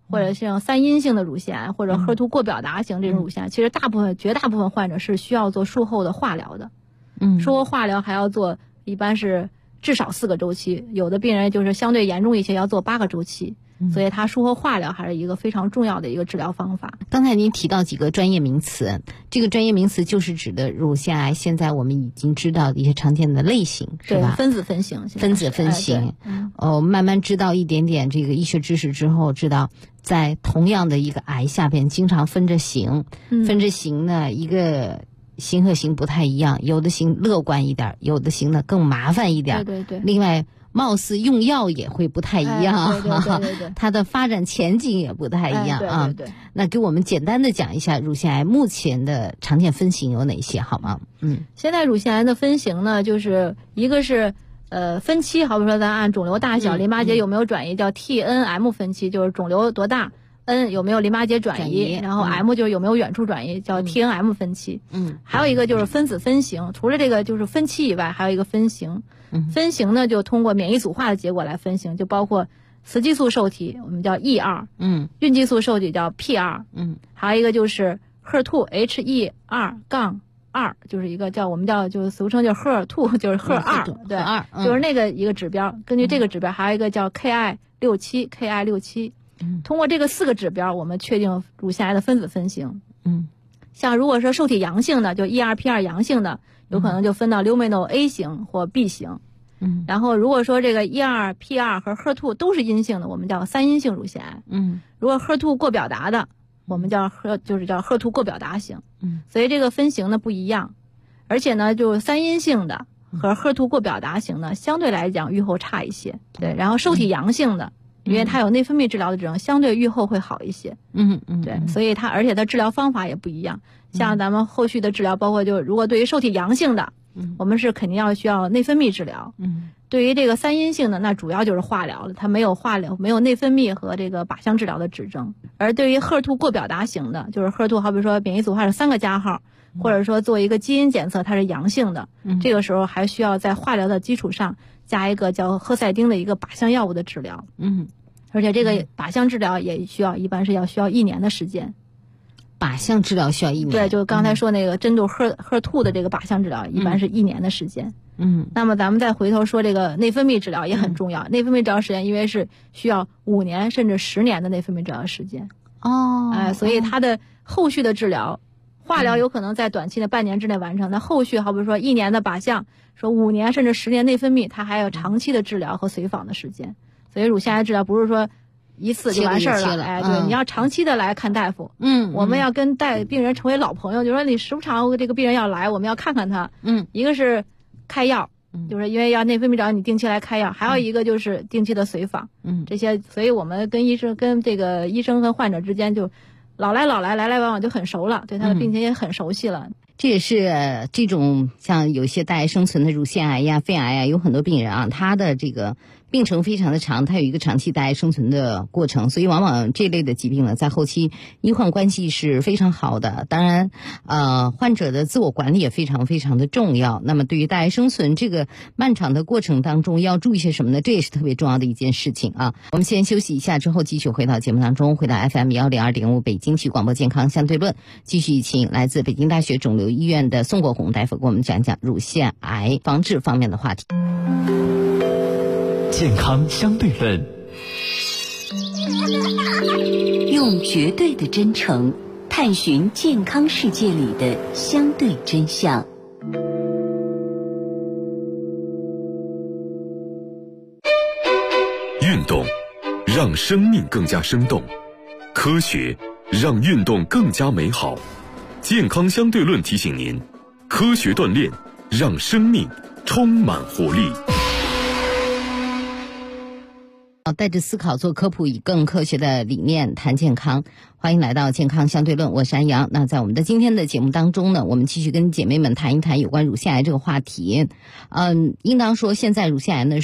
或者像3阴性的乳腺癌或者HER2过表达型这种乳腺癌，其实绝大部分患者是需要做术后的化疗的。术后化疗还要做，一般是至少4个周期，有的病人就是相对严重一些，要做8个周期。所以它术后化疗还是一个非常重要的一个治疗方法。 刚才您提到几个专业名词，这个专业名词就是指的乳腺癌现在我们已经知道的一些常见的类型，是吧？ 分子分型。 分子分型。慢慢知道一点点这个医学知识之后，知道在同样的一个癌下边经常分着型，分着型呢，一个型和型不太一样，有的型乐观一点，有的型呢更麻烦一点。 对。 另外貌似用药也会不太一样， 对， 它的发展前景也不太一样啊。 对。 那给我们简单的讲一下乳腺癌目前的常见分型有哪些好吗？ 现在乳腺癌的分型呢，就是一个是分期，好比说咱按肿瘤大小、淋巴结有没有转移，叫 TNM 分期，就是肿瘤多大，N 有没有淋巴结转移，然后 M 就是有没有远处转移，叫 TNM 分期。还有一个就是分子分型，除了这个就是分期以外，还有一个分型。分型呢，就通过免疫组化的结果来分型，就包括雌激素受体，我们叫 E2，孕激素受体叫 P2，还有一个就是 HER2 HER2-2，就是一个叫我们叫就是俗称叫 HER2，就是 HER2，对，就是那个一个指标。根据这个指标，还有一个叫 KI67，通过这个4个指标，我们确定乳腺癌的分子分型。像如果说受体阳性的，就 ER-P2 阳性的，有可能就分到 Luminal A 型或 B 型。然后如果说这个 ER、P2 和 HER2 都是阴性的，我们叫3阴性乳腺癌。如果 HER2 过表达的，我们叫就是叫 HER2 过表达型。所以这个分型呢不一样，而且呢，就3阴性的和 HER2 过表达型呢，相对来讲预后差一些。对，然后受体阳性的，因为它有内分泌治疗的这种，相对预后会好一些。对，所以而且它治疗方法也不一样。像咱们后续的治疗，包括就如果对于受体阳性的，我们是肯定需要内分泌治疗。对于这个3阴性的，那主要就是化疗了，它没有化疗，没有内分泌和这个靶向治疗的指征。而对于 HER2 过表达型的，就是 HER2 好比说免疫组化是3个加号，或者说做一个基因检测它是阳性的，这个时候还需要在化疗的基础上加一个叫赫赛丁的一个靶向药物的治疗。而且这个靶向治疗也一般是需要1年的时间。 靶向治疗需要1年？ 对，就刚才说那个针对 HER2 的这个靶向治疗，一般是1年的时间。那么咱们再回头说这个内分泌治疗也很重要。内分泌治疗时间因为是需要5年甚至10年的内分泌治疗时间。所以它的后续的治疗，化疗有可能在短期的半年之内完成，那后续好比说1年的靶向，说5年甚至10年内分泌，它还有长期的治疗和随访的时间。所以乳腺癌治疗不是说一次就完事儿了，对，你要长期的来看大夫。我们要跟病人成为老朋友，就说你时不常这个病人要来，我们要看看他。一个是开药，就是因为要内分泌治疗，你定期来开药；还有一个就是定期的随访。这些，所以我们跟这个医生和患者之间就来来往往就很熟了，对他的病情也很熟悉了。 这也是这种像有些带癌生存的乳腺癌呀、肺癌呀，有很多病人啊，他的这个病程非常的长，它有一个长期带癌生存的过程，所以往往这类的疾病呢，在后期医患关系是非常好的。当然，患者的自我管理也非常非常的重要。那么对于带癌生存这个漫长的过程当中，要注意些什么呢？这也是特别重要的一件事情啊。我们先休息一下，之后继续回到节目当中，回到 FM102.5北京体育广播健康相对论，继续请来自北京大学肿瘤医院的宋国红大夫给我们讲讲乳腺癌防治方面的话题。 健康相对论， 用绝对的真诚探寻健康世界里的相对真相。 运动让生命更加生动，科学让运动更加美好。健康相对论提醒您，科学锻炼让生命充满活力。 带着思考做科普，以更科学的理念谈健康。欢迎来到健康相对论，我是安阳。那在我们的今天的节目当中呢，我们继续跟姐妹们谈一谈有关乳腺癌这个话题。应当说现在乳腺癌呢是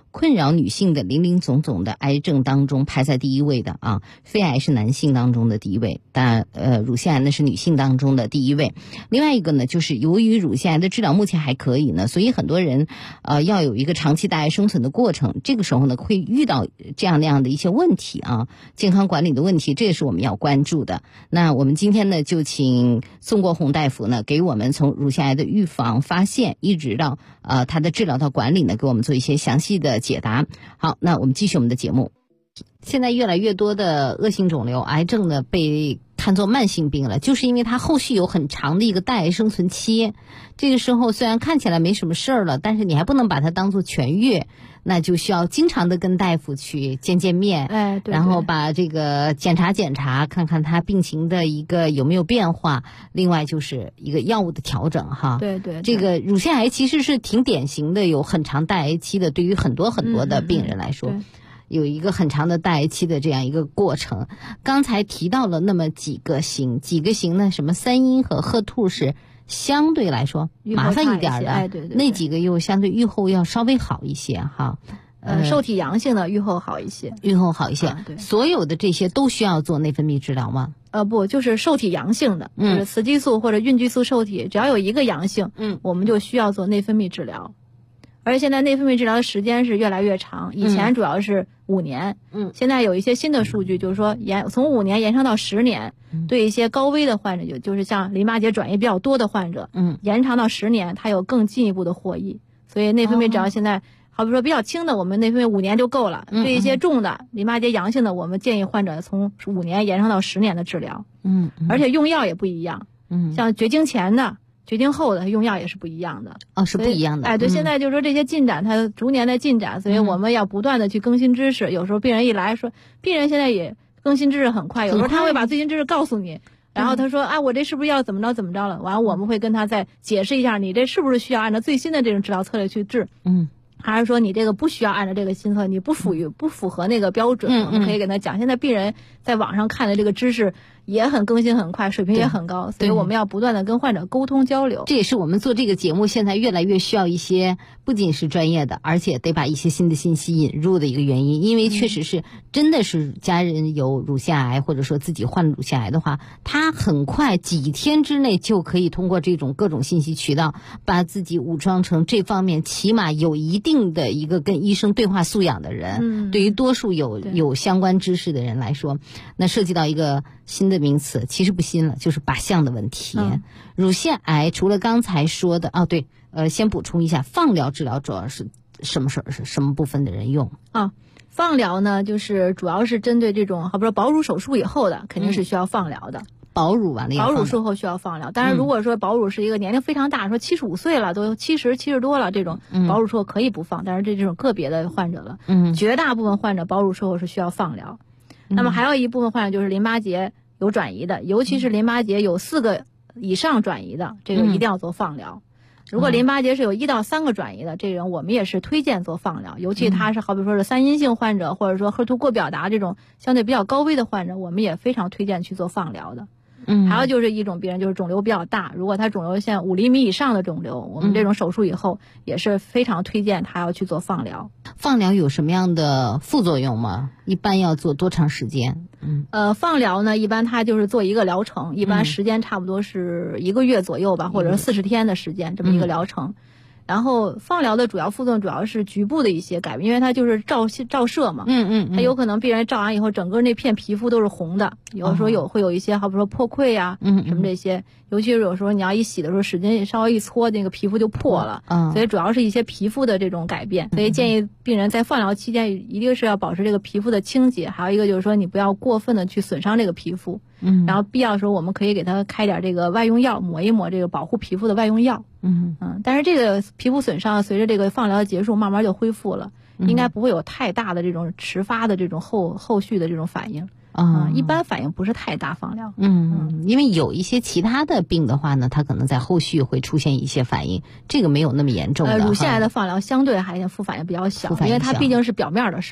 困扰女性的林林总总的癌症当中排在第一位的啊，肺癌是男性当中的第一位，当然乳腺癌呢是女性当中的第一位。另外一个呢，就是由于乳腺癌的治疗目前还可以呢，所以很多人要有一个长期大癌生存的过程，这个时候呢会遇到这样那样的一些问题啊，健康管理的问题，这也是我们要关注的。那我们今天呢就请宋国红大夫呢给我们从乳腺癌的预防发现一直到它的治疗到管理呢给我们做一些详细的解答。好，那我们继续我们的节目。现在越来越多的恶性肿瘤癌症呢被看作慢性病了，就是因为它后续有很长的一个带癌生存期。这个时候虽然看起来没什么事儿了，但是你还不能把它当作痊愈，那就需要经常的跟大夫去见面， 对， 然后把这个检查，看看他病情的一个有没有变化。另外就是一个药物的调整哈。 对， 这个乳腺癌其实是挺典型的，有很长带癌期的，对于很多的病人来说。有一个很长的带癌期的这样一个过程。刚才提到了那么几个型呢，什么3阴和HER2是相对来说麻烦一点的， 对， 那几个又相对预后要稍微好一些哈。 受体阳性的预后好一些， 对。所有的这些都需要做内分泌治疗吗？ 不，就是受体阳性的，就是雌激素或者孕激素受体，只要有一个阳性，我们就需要做内分泌治疗。而且现在内分泌治疗的时间是越来越长，以前主要是5年，现在有一些新的数据，就是说从5年延长到10年，对一些高危的患者，就是像淋巴结转移比较多的患者，延长到10年，它有更进一步的获益。所以内分泌治疗现在，好比说比较轻的，我们内分泌5年就够了；对一些重的淋巴结阳性的，我们建议患者从5年延长到10年的治疗。而且用药也不一样，像绝经前的。绝经后的用药也是不一样的是不一样的。 对，现在就是说这些进展它逐年的进展，所以我们要不断的去更新知识。有时候病人一来说，病人现在也更新知识很快，有时候他会把最新知识告诉你，然后他说我这是不是要怎么着了，完了我们会跟他再解释一下，你这是不是需要按照最新的这种治疗策略去治，还是说你这个不需要按照这个新策略，你不符合那个标准，我们可以跟他讲。现在病人在网上看的这个知识也很更新很快，水平也很高，所以我们要不断的跟患者沟通交流。 这也是我们做这个节目现在越来越需要一些不仅是专业的，而且得把一些新的信息引入的一个原因。因为确实是真的是家人有乳腺癌，或者说自己患了乳腺癌的话，他很快几天之内就可以通过这种各种信息渠道把自己武装成这方面起码有一定的一个跟医生对话素养的人。对于多数有相关知识的人来说，那涉及到一个新的名词，其实不新了，就是靶向的问题。乳腺癌除了刚才说的先补充一下，放疗治疗主要是什么部分的人用放疗呢，就是主要是针对这种好比说保乳手术以后的，肯定是需要放疗的。 保乳完了要放疗， 保乳术后需要放疗。当然如果说保乳是一个年龄非常大，说75岁了，都70多了，这种保乳术后可以不放，但是这种个别的患者了，绝大部分患者保乳术后是需要放疗。那么还有一部分患者就是淋巴结有转移的，尤其是淋巴结有4个以上转移的，这个一定要做放疗。如果淋巴结是有1到3个转移的，这个人我们也是推荐做放疗，尤其他是好比说是3阴性患者，或者说HER2过表达这种相对比较高危的患者，我们也非常推荐去做放疗的。还有就是一种病人就是肿瘤比较大，如果他肿瘤像5厘米以上的肿瘤，我们这种手术以后也是非常推荐他要去做放疗。 放疗有什么样的副作用吗？一般要做多长时间？ 放疗呢，一般它就是做一个疗程，一般时间差不多是1个月左右吧，或者40天的时间这么一个疗程。然后放疗的主要副作用主要是局部的一些改变，因为它就是照射嘛，它有可能病人照完以后整个那片皮肤都是红的，有时候会有一些好比说破溃呀，什么这些，尤其是有时候你要一洗的时候使劲稍微一搓，那个皮肤就破了，所以主要是一些皮肤的这种改变，所以建议病人在放疗期间一定是要保持这个皮肤的清洁，还有一个就是说你不要过分的去损伤这个皮肤，然后必要的时候我们可以给他开点这个外用药，抹一抹这个保护皮肤的外用药。但是这个皮肤损伤随着这个放疗的结束慢慢就恢复了，应该不会有太大的这种迟发的这种后续的这种反应。一般反应不是太大放疗。 因为有一些其他的病的话呢，它可能在后续会出现一些反应，这个没有那么严重的。 乳腺癌的放疗相对还副反应比较小，因为它毕竟是表面的事儿。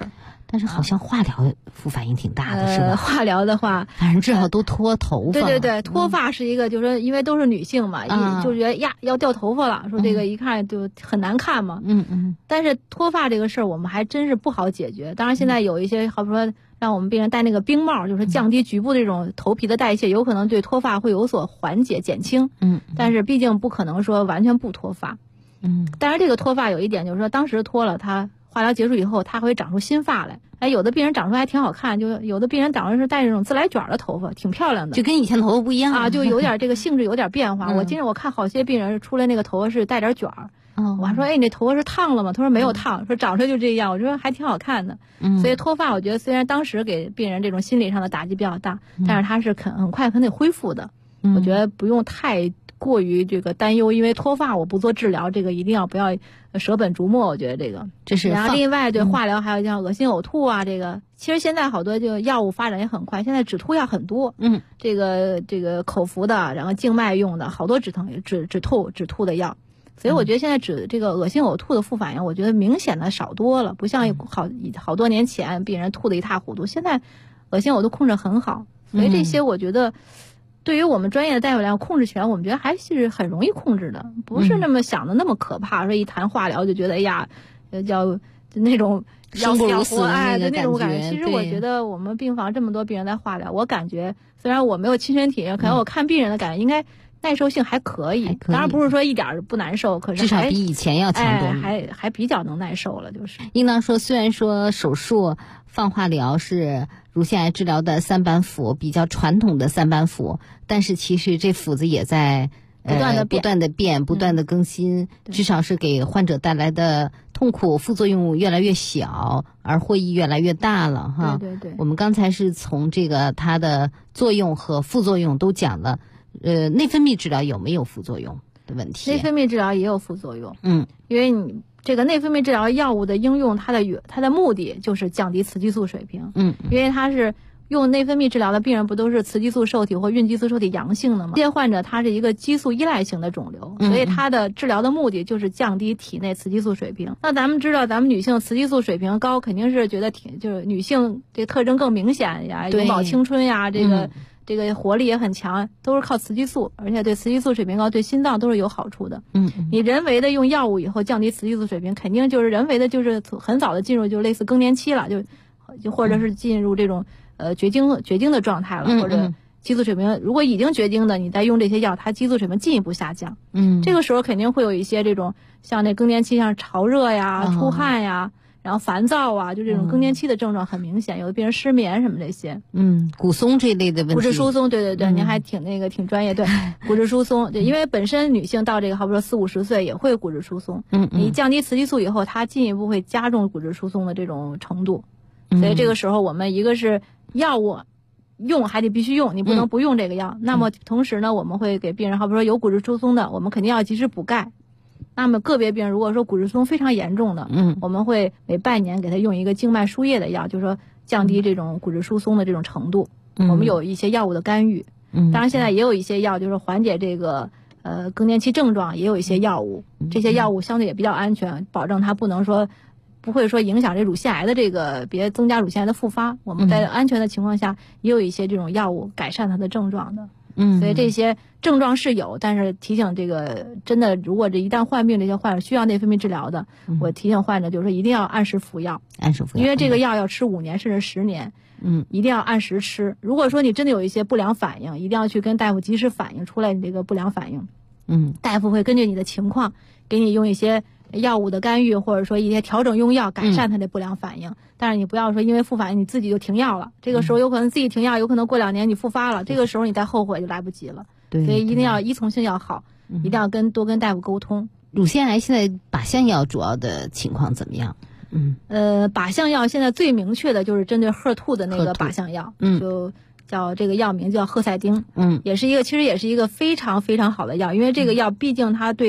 但是好像化疗副反应挺大的，是吧？ 化疗的话， 反正至少都脱头发。 对，脱发是一个，就是说因为都是女性嘛，就觉得呀要掉头发了，说这个一看就很难看嘛。但是脱发这个事儿我们还真是不好解决。当然现在有一些，好比说让我们病人戴那个冰帽，就是降低局部这种头皮的代谢，有可能对脱发会有所缓解减轻。但是毕竟不可能说完全不脱发。但是这个脱发有一点就是说，当时脱了，它化疗结束以后，它会长出新发来。有的病人长出来还挺好看，就有的病人长出来是带这种自来卷的头发，挺漂亮的， 就跟以前头发不一样啊，就有点这个性质有点变化。我看好些病人出来那个头发是带点卷儿。我还说，你那头发是烫了吗？他说没有烫，说长出来就这样。我说还挺好看的。所以脱发，我觉得虽然当时给病人这种心理上的打击比较大，但是它是很快可以恢复的。我觉得不用太过于这个担忧，因为脱发我不做治疗，这个一定要不要舍本逐末。我觉得这是。然后另外对化疗还有像恶心呕吐啊，这个其实现在好多这药物发展也很快，现在止吐药很多。这个口服的，然后静脉用的，好多止吐的药。所以我觉得现在这个恶心呕吐的副反应，我觉得明显的少多了，不像好多年前病人吐得一塌糊涂，现在恶心呕吐控制很好。所以这些我觉得对于我们专业的大夫来讲，控制起来我们觉得还是很容易控制的，不是那么想的那么可怕。说一谈化疗就觉得哎呀，叫那种生不如死的那种感觉。 其实我觉得我们病房这么多病人在化疗，我感觉虽然我没有亲身体验，可能我看病人的感觉应该耐受性还可以，当然不是说一点不难受，可是至少比以前要强多， 还比较能耐受了。就是应当说，虽然说手术放化疗是乳腺癌治疗的三板斧，比较传统的三板斧，但是其实这斧子也在不断的变，不断的更新，至少是给患者带来的痛苦副作用越来越小，而获益越来越大了哈。 对， 我们刚才是从这个它的作用和副作用都讲了。内分泌治疗有没有副作用的问题？ 内分泌治疗也有副作用。因为你这个内分泌治疗药物的应用，它的目的就是降低雌激素水平。因为它是用内分泌治疗的病人，不都是雌激素受体或孕激素受体阳性的吗？这些患者他是一个激素依赖型的肿瘤，所以它的治疗的目的就是降低体内雌激素水平。那咱们知道，咱们女性雌激素水平高，肯定是觉得就是女性这个特征更明显呀，永葆青春呀，这个活力也很强，都是靠雌激素，而且对雌激素水平高，对心脏都是有好处的。你人为的用药物以后降低雌激素水平，肯定就是人为的，就是很早的进入就类似更年期了，就或者是进入这种绝经的状态了，或者激素水平如果已经绝经的，你再用这些药，它激素水平进一步下降。这个时候肯定会有一些这种像那更年期，像潮热呀、出汗呀。然后烦躁啊，就这种更年期的症状很明显，有的病人失眠什么这些。 骨松这一类的问题。 骨质疏松，对，您还挺专业。对，骨质疏松，对，因为本身女性到这个，好比说40-50岁也会骨质疏松。你降低雌激素以后，它进一步会加重骨质疏松的这种程度。所以这个时候，我们一个是药物用还得必须用，你不能不用这个药。那么同时呢，我们会给病人，好比说有骨质疏松的，我们肯定要及时补钙。那么个别病人如果说骨质疏松非常严重的，我们会每半年给他用一个静脉输液的药，就是说降低这种骨质疏松的这种程度。我们有一些药物的干预，当然现在也有一些药就是缓解这个更年期症状，也有一些药物，这些药物相对也比较安全，保证它不会说影响这乳腺癌的这个，别增加乳腺癌的复发。我们在安全的情况下，也有一些这种药物改善它的症状的。所以这些症状是有，但是提醒这个真的，如果这一旦患病，这些患者需要内分泌治疗的，我提醒患者就是说一定要按时服药，因为这个药要吃5年甚至10年，一定要按时吃。如果说你真的有一些不良反应，一定要去跟大夫及时反映出来你这个不良反应。大夫会根据你的情况给你用一些药物的干预，或者说一些调整用药，改善它的不良反应。但是你不要说因为复反应你自己就停药了，这个时候有可能自己停药，有可能过2年你复发了，这个时候你再后悔就来不及了。所以一定要依从性要好，一定要多跟大夫沟通。 乳腺癌现在靶向药主要的情况怎么样？ 靶向药现在最明确的就是针对HER2的那个靶向药，就叫这个药名叫赫赛丁，其实也是一个非常非常好的药，因为这个药毕竟它对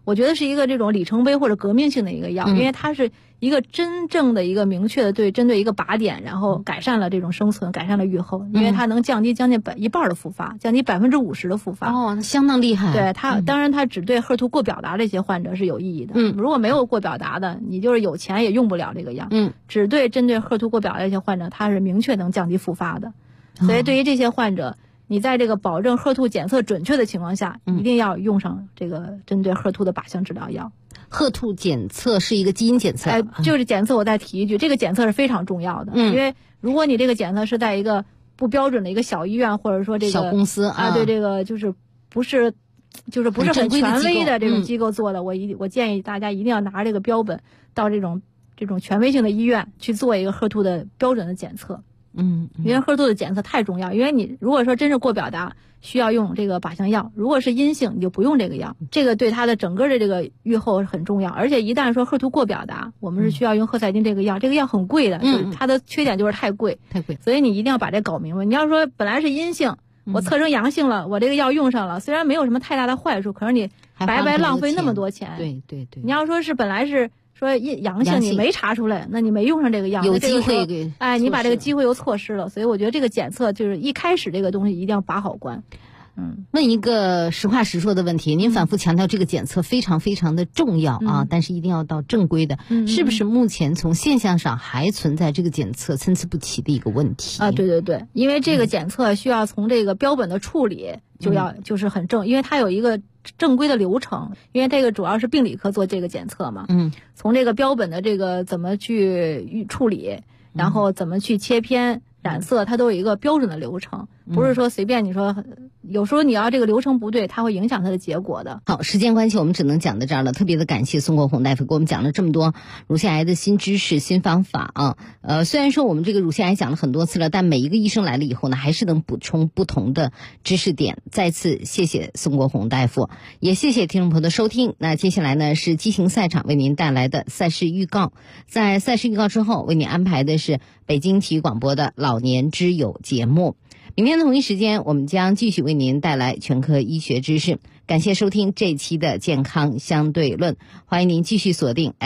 我觉得是一个这种里程碑或者革命性的一个药，因为它是一个真正的一个明确的针对一个靶点，然后改善了这种生存，改善了预后，因为它能降低将近一半的复发，降低50%的复发。 哦，相当厉害。 对它，当然它只对HER2过表达这些患者是有意义的。如果没有过表达的，你就是有钱也用不了这个药。只对针对HER2过表达这些患者，它是明确能降低复发的。所以对于这些患者，你在这个保证HER2检测准确的情况下，一定要用上这个针对HER2的靶向治疗药。 HER2检测是一个基因检测， 就是检测。我再提一句，这个检测是非常重要的，因为如果你这个检测是在一个不标准的一个小医院，或者说这个小公司对这个不是很权威的这种机构做的，我建议大家一定要拿这个标本到这种权威性的医院去做一个HER2的标准的检测。因为HER2的检测太重要，因为你如果说真是过表达，需要用这个靶向药；如果是阴性，你就不用这个药。这个对它的整个的这个预后很重要。而且一旦说HER2过表达，我们是需要用赫赛金这个药，这个药很贵的，就是它的缺点就是太贵，所以你一定要把这搞明白。你要说本来是阴性，我测成阳性了，我这个药用上了，虽然没有什么太大的坏处，可是你白白浪费那么多钱。 对。 你要说是本来是说阳性你没查出来，那你没用上这个药， 有机会给你把这个机会又错失了。所以我觉得这个检测就是一开始这个东西一定要把好关。 问一个实话实说的问题，您反复强调这个检测非常非常的重要啊，但是一定要到正规的，是不是目前从现象上还存在这个检测参差不齐的一个问题啊？对，因为这个检测需要从这个标本的处理就是很正，因为它有一个正规的流程，因为这个主要是病理科做这个检测嘛。从这个标本的这个怎么去处理，然后怎么去切片染色，它都有一个标准的流程，不是说随便你说，有时候你要这个流程不对，它会影响它的结果的。 好，时间关系我们只能讲到这儿了，特别的感谢宋国红大夫给我们讲了这么多乳腺癌的新知识、新方法啊。虽然说我们这个乳腺癌讲了很多次了，但每一个医生来了以后呢，还是能补充不同的知识点。再次谢谢宋国红大夫，也谢谢听众朋友的收听。那接下来呢是激情赛场为您带来的赛事预告，在赛事预告之后为您安排的是北京体育广播的老年之友节目。明天的同一时间，我们将继续为您带来全科医学知识。感谢收听这一期的健康相对论，欢迎您继续锁定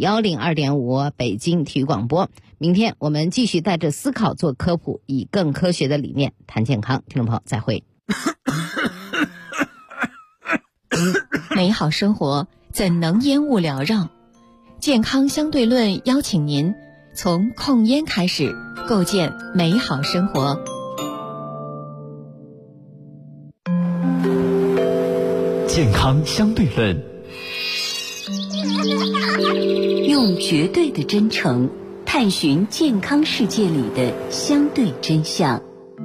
FM102.5 北京体育广播。明天我们继续带着思考做科普，以更科学的理念谈健康。听众朋友，再会。 美好生活怎能烟雾缭绕？健康相对论邀请您从控烟开始，构建美好生活。 健康相对论， 用绝对的真诚探寻健康世界里的相对真相。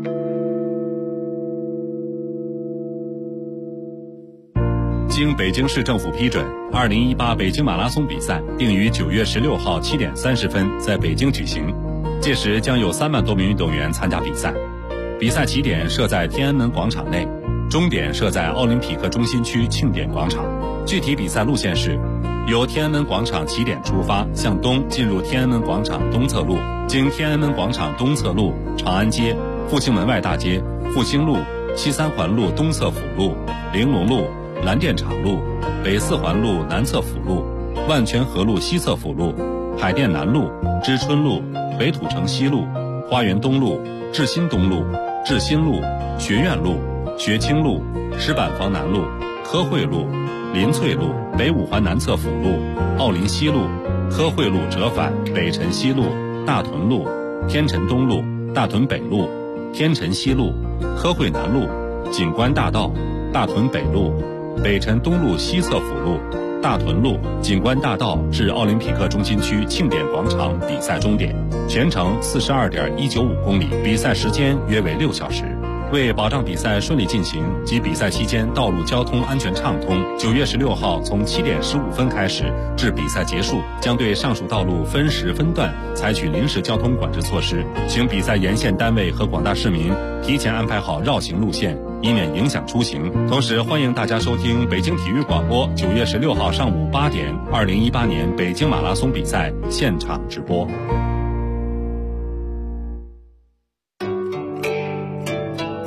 经北京市政府批准，2018北京马拉松比赛定于9月16号7点30分在北京举行，届时将有3万多名运动员参加比赛。比赛起点设在天安门广场内，终点设在奥林匹克中心区庆典广场。具体比赛路线是：由天安门广场起点出发，向东进入天安门广场东侧路，经天安门广场东侧路、长安街、复兴门外大街、复兴路、西三环路东侧辅路、玲珑路、蓝靛厂路、北四环路南侧辅路、万泉河路西侧辅路、海淀南路、知春路、北土城西路、花园东路、志新东路、志新路、学院路、学清路、石板房南路、科惠路、林翠路、北五环南侧辅路、奥林西路、科惠路折返北辰西路、大屯路、天辰东路、大屯北路、天辰西路、科惠南路、景观大道、大屯北路、北辰东路西侧辅路、大屯路、景观大道至奥林匹克中心区庆典广场比赛终点，全程42.195公里，比赛时间约为6小时。为保障比赛顺利进行及比赛期间道路交通安全畅通，9月16号从7点15分开始至比赛结束，将对上述道路分时分段采取临时交通管制措施，请比赛沿线单位和广大市民提前安排好绕行路线，以免影响出行。同时欢迎大家收听北京体育广播9月16号上午8点2018年北京马拉松比赛现场直播。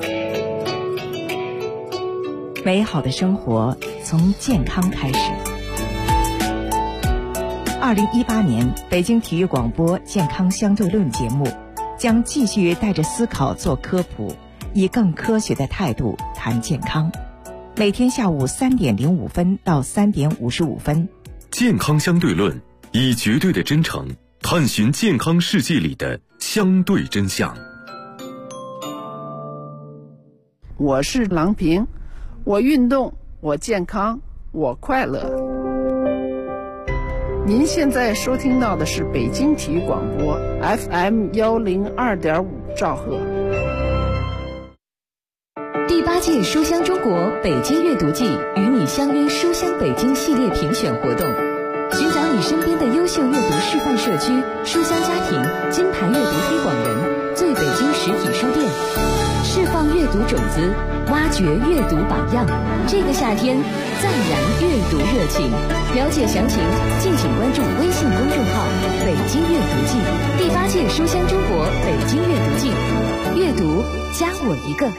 美好的生活从健康开始。 2018年北京体育广播健康相对论节目将继续带着思考做科普，以更科学的态度谈健康。每天下午3点05分到3点55分， 健康相对论，以绝对的真诚探寻健康世界里的相对真相。 我是郎平，我运动，我健康，我快乐。您现在收听到的是北京体育广播 FM102.5兆赫。 第8届书香中国北京阅读季与你相约书香北京系列评选活动，寻找你身边的优秀阅读示范社区、书香家庭、金牌阅读推广人、最北京实体书店，释放阅读种子，挖掘阅读榜样。这个夏天，再燃阅读热情。了解详情，敬请关注微信公众号“北京阅读季”。第8届书香中国北京阅读季，阅读加我一个。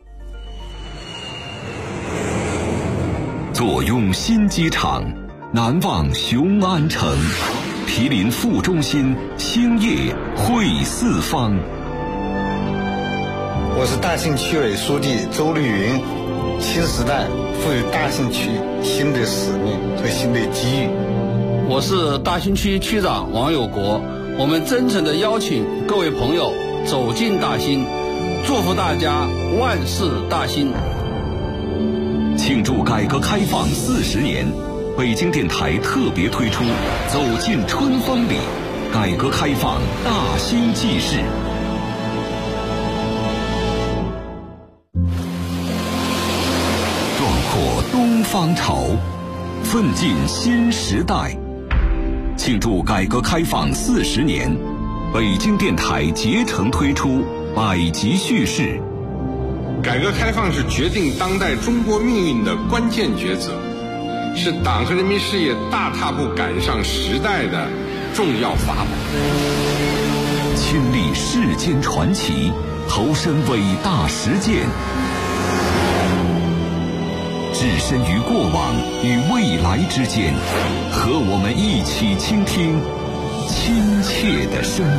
坐拥新机场，难忘雄安城，毗邻副中心，兴业汇四方。 我是大兴区委书记周绿云。新时代赋予大兴区新的使命和新的机遇。 我是大兴区区长王有国。我们真诚地邀请各位朋友走进大兴，祝福大家万事大兴。 庆祝改革开放40年，北京电台特别推出《走进春风里》，改革开放大兴纪事。壮阔东方潮，奋进新时代。庆祝改革开放40年，北京电台竭诚推出百集叙事。 改革开放是决定当代中国命运的关键抉择，是党和人民事业大踏步赶上时代的重要法宝。 亲历世间传奇，投身伟大实践，置身于过往与未来之间，和我们一起倾听亲切的声音。